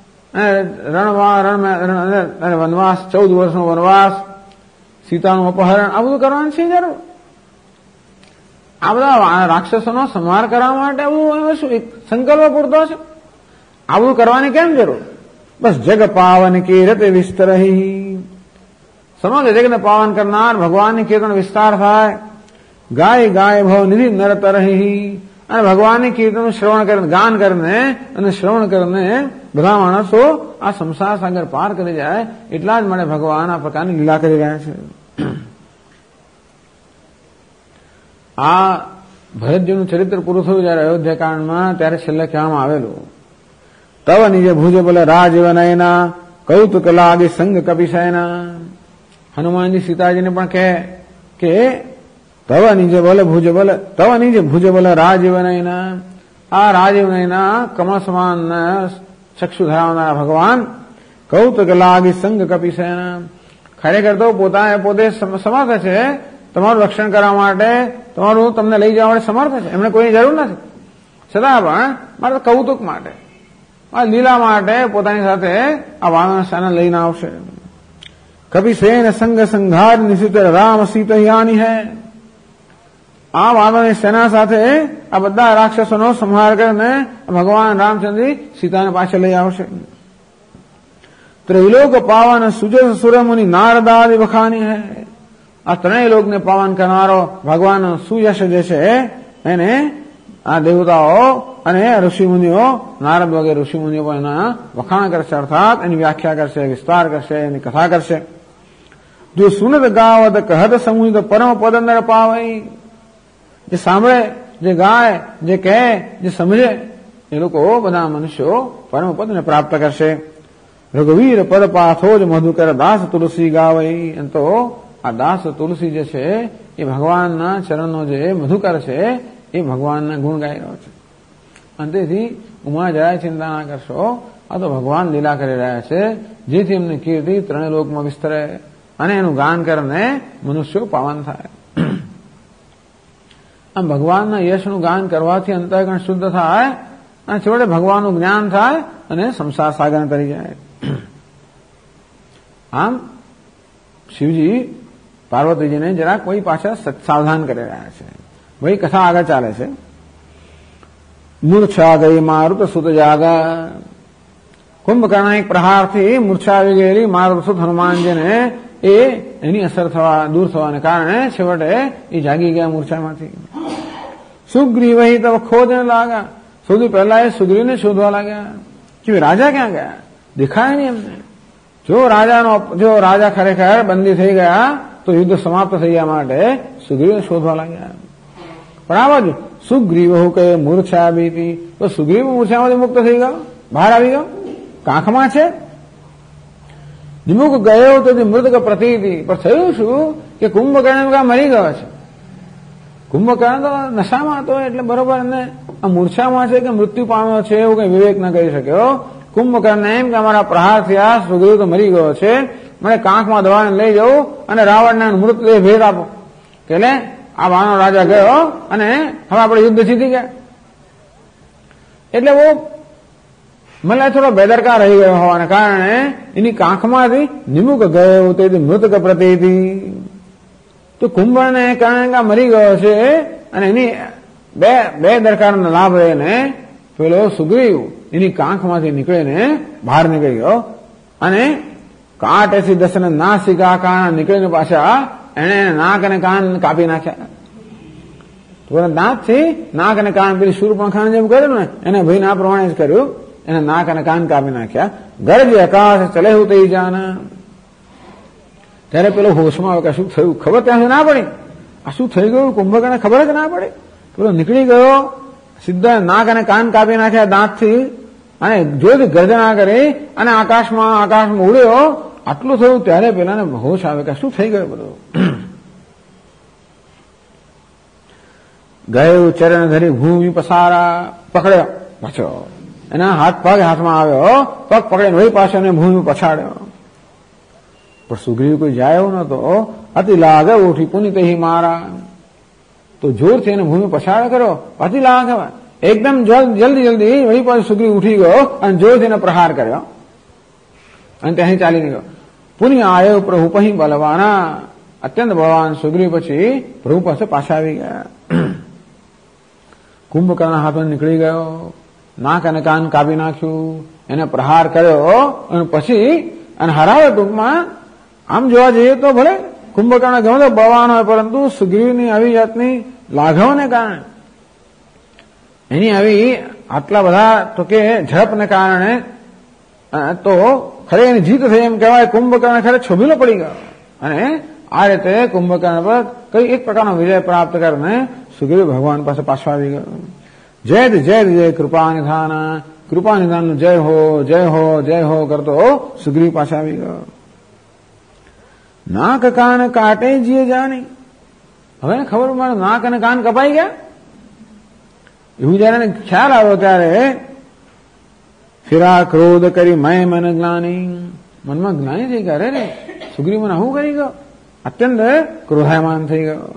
વનવાસ 14 વર્ષનો વનવાસ, સીતાનું અપહરણ, આ બધું કરવાની શી જરૂર. આ બધા રાક્ષસોનો સંહાર કરવા માટે આવું શું સંકલ્પ પૂરતો છે, આ બધું કરવાની કેમ જરૂર. બસ જગ પાવન કીર્ત વિસ્તરહી, સમગ્ર જગતને પાવન કરનાર ભગવાનની કીર્તન વિસ્તાર થાય. ગાય ગાય ભવ નિધિ નરતરહી, અને ભગવાનની કીર્તનનું શ્રવણ કરીને ગાન કરીને અને શ્રવણ કરીને બધા માણસો આ સંસાર સાગર પાર કરી જાય. એટલા જ માટે ભગવાન આ પ્રકારની લીલા કરી રહ્યા છે. આ ભરતજીનું ચરિત્ર પૂરું થયું જયારે અયોધ્યાકાંડમાં, ત્યારે છેલ્લે કહેવામાં આવેલું તવ નિજ ભુજ બોલે રાજવનયના કૌતુક લાગે સંગ કપિશયના. હનુમાનજી સીતાજીને પણ કહે કે તવ નિજ બોલે ભુજ બોલે, તવ નિજ ભુજ બોલે રાજવનયના, આ રાજવનયના કમળ સમાન ચક્ષુ ધરાવનારા ભગવાન કૌતુક લાગે સંગ કપિશયના. ખરેખર તો પોતે સમર્થ છે તમારું રક્ષણ કરવા માટે, તમારું તમને લઈ જવા માટે સમર્થ છે, એમને કોઈની જરૂર નથી. છતાં પણ મારે કૌતુક માટે, આ લીલા માટે પોતાની સાથે આ વાનર સેના લઈને આવશે. કપિસેન સંગ સંઘાર નિશ્ચિત રામ સીતયાની હૈ, આ વાનરની સેના સાથે આ બધા રાક્ષસોનો સંહાર કરીને ભગવાન રામચંદ્ર સીતાને પાછળ લઈ આવશે. ત્રૈલોક પાવન સુજસ સુરમુનિ નારદાદિ વખાની હૈ, આ ત્રણેય લોકને પાવન કરનારો ભગવાન સુયશ જે છે એને આ દેવતાઓ અને ઋષિમુનિઓ, નારદ વગેરે ઋષિમુનિઓ પણ એના વખાણ કરશે, અર્થાત એની વ્યાખ્યા કરશે, વિસ્તાર કરશે, એની કથા કરશે. જો સુનત ગાવત કહત સમૂહ પરમ પદ અંદર પાવાય, જે સાંભળે, જે ગાય, જે કહે, જે સમજે એ લોકો બધા મનુષ્યો પરમ પદને પ્રાપ્ત કરશે. રઘુવીર પદ પાથો જ મધુકર દાસ તુલસી ગાવઈ. એમ તો આ દાસ તુલસી જે છે એ ભગવાનના ચરણનો જે મધુકર છે એ ભગવાનના ગુણ ગાઈ રહ્યો છે. અને તેથી ઉમા જરાય ચિંતા ના કરશો, આ તો ભગવાન લીલા કરી રહ્યા છે, જેથી એમની કીર્તિ ત્રણેય લોકમાં વિસ્તરે અને એનું ગાન કરીને મનુષ્યો પાવન થાય. આમ ભગવાનના યશનું ગાન કરવાથી અંતઃકરણ શુદ્ધ થાય અને છેવટે ભગવાનનું જ્ઞાન થાય અને સંસાર સાગર તરી જાય. આમ શિવજી પાર્વતીજીને જરાક કોઈ પાછા સાવધાન કરી રહ્યા છે. ભાઈ કથા આગળ ચાલે છે. મૂર્છા ગઈ મારુત સુત જાગા. કુંભકર્ણ એક પ્રહારથી મૂર્છા આવી ગયેલી મારુત સુત હનુમાનજીને એની અસર દૂર થવાને કારણે છેવટે એ જાગી ગયા મૂર્છામાંથી. સુગ્રીવ તબ ખોજને લાગા. સૌથી પહેલા એ સુગ્રીવને શોધવા લાગ્યા કે રાજા ક્યાં ગયા, દેખાય નહીં એમને. જો રાજા ખરેખર બંદી થઈ ગયા તો યુદ્ધ સમાપ્ત થઈ ગયા માટે સુગ્રીવને શોધવા લાગ્યા. પણ આ બાજુ સુગ્રીવ કે મૂર્છા બીતી, તો સુગ્રીવ મૂર્છામાંથી મુક્ત થઈ ગયો, બહાર આવી ગયો, કાંખમાં છે. નિમુખ ગયો તો મૃતક પ્રતીતિ. પણ થયું શું કે કુંભકર્ણ મરી ગયો છે. કુંભકર્ણ તો નશામાં હતો એટલે બરોબર એને આ મૂર્છામાં છે કે મૃત્યુ પામ્યો છે એવું કઈ વિવેક ન કરી શક્યો. કુંભકર્ણ એમ કે અમારા પ્રહાર થયા, સુગ્રીવ તો મરી ગયો છે, મને કાંખમાં દવાને લઈ જવું અને રાવણને મૃતદેહ ભેટ આપો. કે લે આ વાનો રાજા ગયો અને હવે આપણે યુદ્ધ જીતી ગયા. એટલે वो મને થોડો બેદરકાર રહી ગયો હોવાને કારણે એની કાંખમાંથી નિમુખ ગયો તેથી મૃતક પ્રતીતિ. તો કુંભકર્ણને કારણે મરી ગયો છે અને એની બે દરકારનો લાભ લઈને પેલો સુગ્રીવ એની કાંખમાંથી નીકળીને બહાર નીકળી ગયો અને કાંટ એસી દસને નાસિકા કાન નીકળીને પાછા એને નાક અને કાન કાપી નાખ્યા. દાંતથી નાક અને કાન પેલી શૂર્પણખાને જેમ કર્યું ને એને ભાઈ આ પ્રમાણે જ કર્યું. એને નાક અને કાન કાપી નાખ્યા. ગરજે આકાશ ચલે હું થઈ જાના. ત્યારે પેલો હોશમાં આવે કે શું થયું, ખબર ત્યાંથી ના પડી. આ શું થઈ ગયું કુંભકર્ણને ખબર જ ના પડી. પેલો નીકળી ગયો, સીધા નાક અને કાન કાપી નાખ્યા દાંતથી અને જોરથી ગર્જના કરી અને આકાશમાં ઉડ્યો. આટલું થયું ત્યારે પેલાને હોશ આવે કે શું થઈ ગયું બધું. ગયું ચરણ ધરી ભૂમિ પસારા. પકડ્યો પાછો, એના હાથમાં આવ્યો, પગ પકડીને વહી પાછો એને ભૂમિ પછાડ્યો. પણ સુગ્રીવ કોઈ જાય એવું નતો. અતિ લાગે ઉઠી પુનિત મારા. તો જોરથી એને ભૂમિ પછાડ કર્યો. અતિ લાગે એકદમ જલ્દી વહી પાછો સુગ્રીવ ઉઠી ગયો અને જોરથી એને પ્રહાર કર્યો અને ત્યાંથી ચાલી નીકળ્યો. પુનિ આયો પ્રભુ પહી બલવાના. અત્યંત બળવાન સુગ્રીવ પછી પ્રભુ પાસે પાછા આવી ગયા. કુંભકર્ણ હાથમાં નીકળી ગયો, નાક અને કાન કાપી નાખ્યું, એને પ્રહાર કર્યો અને પછી અને હરાવ્યો. ટૂંકમાં આમ જોવા જઈએ તો ભલે કુંભકર્ણ ગમે તો બળવાન હોય, પરંતુ સુગ્રીવની આવી જાતની લાઘવને કારણે એની આવી આટલા બધા તો કે ઝડપને કારણે તો ખરે એની જીત થઈ એમ કહેવાય. કુંભકર્ણ ખરે છોભીલો પડી ગયો અને આ રીતે કુંભકર્ણ પર કઈ એક પ્રકારનો વિજય પ્રાપ્ત કરીને સુગ્રીવ ભગવાન પાસે પાછો આવી ગયો. જય જય કૃપા નિધાન જય હો કરતો સુગ્રીવ પાસે આવી ગયો. નાક કાન કાટે જીએ જાણી. હવે ખબર મારે નાક અને કાન કપાઈ ગયા એવું જયારે ખ્યાલ આવ્યો ત્યારે ફિરા ક્રોધ કરી મન જ્ઞાની. મનમાં જ્ઞાની થઈ ગયા. રે સુગ્રીવ મને શું કરી ગયો, અત્યંત ક્રોધાયમાન થઈ ગયો.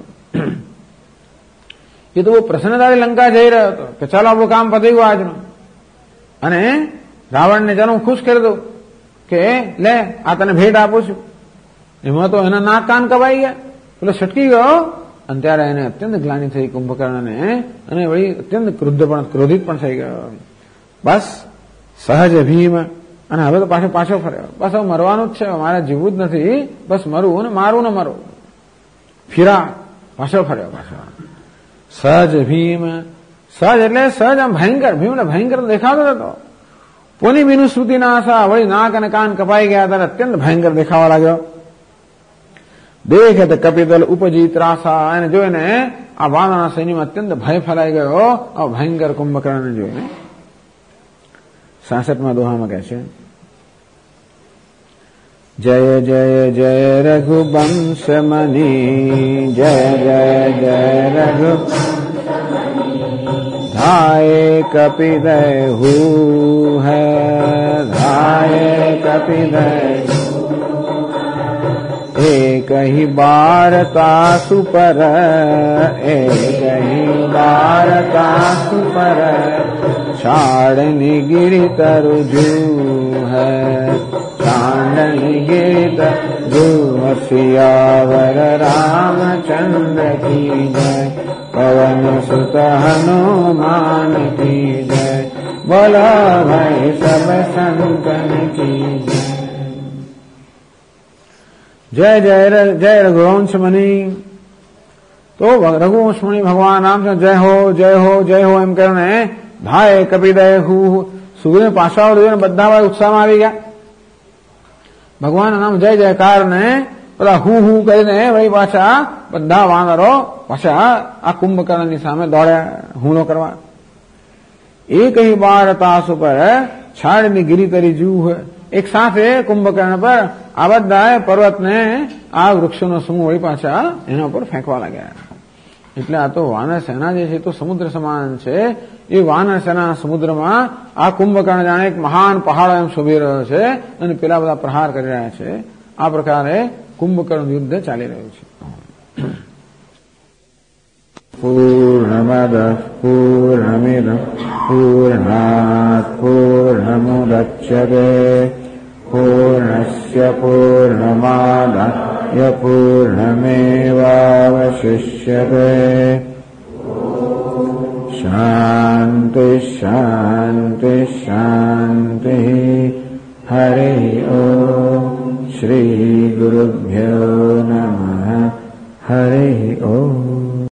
એ તો પ્રસન્નતાથી લંકા જઈ રહ્યો હતો કે ચાલો આપણું કામ પતી ગયું આજનું અને રાવણને ચાલો હું ખુશ કરી દઉં કે લે આ તને ભેટ આપું છું. એમાં તો એના નાક કાન કપાઈ ગયા. પેલો છટકી ગયો અને ત્યારે એને અત્યંત ગ્લાનિ થઈ કુંભકર્ણને અને વળી અત્યંત ક્રોધિત પણ થઈ ગયો. બસ સહજ ભીમ અને હવે તો પાછો ફર્યો. બસ હવે મરવાનું જ છે, મારે જીવવું જ નથી, બસ મરવું ને મારું ને મરવું. ફીરા પાછો ફર્યો. સહજ ભીમ. સહજ એટલે સહજ આમ ભયંકર. ભીમ એટલે ભયંકર દેખાતો હતો. પોની બીનું શ્રુતિ ના આશા. વળી નાક અને કાન કપાઈ ગયા ત્યારે અત્યંત ભયંકર દેખાવા લાગ્યો. દેખે તો કપિદલ ઉપજી ત્રાસા, એને જોઈને આ વાનરના સૈન્યમાં અત્યંત ભય ફેલાઈ ગયો આ ભયંકર કુંભકર્ણને જોઈને. 66માં દોહામાં કહે છે, જય જય જય રઘુવંશમની, જય જય જય રઘુ धाये कपिदय हू है, धाये कपिदय एक ही बारता सुपर, एक ही बारता सुपर, छाड़नी गिरी तरजू है, छाड़नी गिरी तरजू, सियावर रामचंद्र की जय, पवन सुत हनुमान की जय, बोलो भाई सब संतन की जय. जय जय रघुवंश मणि. तो रघुवंश मणि भगवान राम से जय हो जय हो जय हो एम करने धाय कपिदय हु સુગ્રીવ પાછળ જોઈને બધા ભાઈ ઉત્સાહમાં આવી ગયા. ભગવાનના નામ જય જયકાર ને બધા હું હું કરીને વળી પાછા બધા વાનરો પાછા આ કુંભકર્ણની સામે દોડ્યા હુમલો કરવા. એક ही बार तास ઉપર છાડની ગિરી તરી જુ એક સાથે કુંભકર્ણ પર આ બધા પર્વતને આ વૃક્ષોનો સમૂહ વળી પાછા એના ઉપર ફેંકવા લાગ્યા. એટલે આ તો વાનર સેના જે છે તો સમુદ્ર સમાન છે. એ વાનર સેના સમુદ્રમાં આ કુંભકર્ણ જાણે એક મહાન પહાડો એમ શોભી રહ્યો છે અને પેલા બધા પ્રહાર કરી રહ્યા છે. આ પ્રકારે કુંભકર્ણ યુદ્ધ ચાલી રહ્યું છે. પૂર્ણમદ પૂર્ણમિદં પૂર્ણાત પૂર્ણમુદચ્યતે પૂર્ણસ્ય પૂર્ણમાદાય પૂર્ણમેવાવશિષ્યતે. શાંતિ શાંતિ શાંતિ. હરિ ઓમ. શ્રી ગુરુભ્યો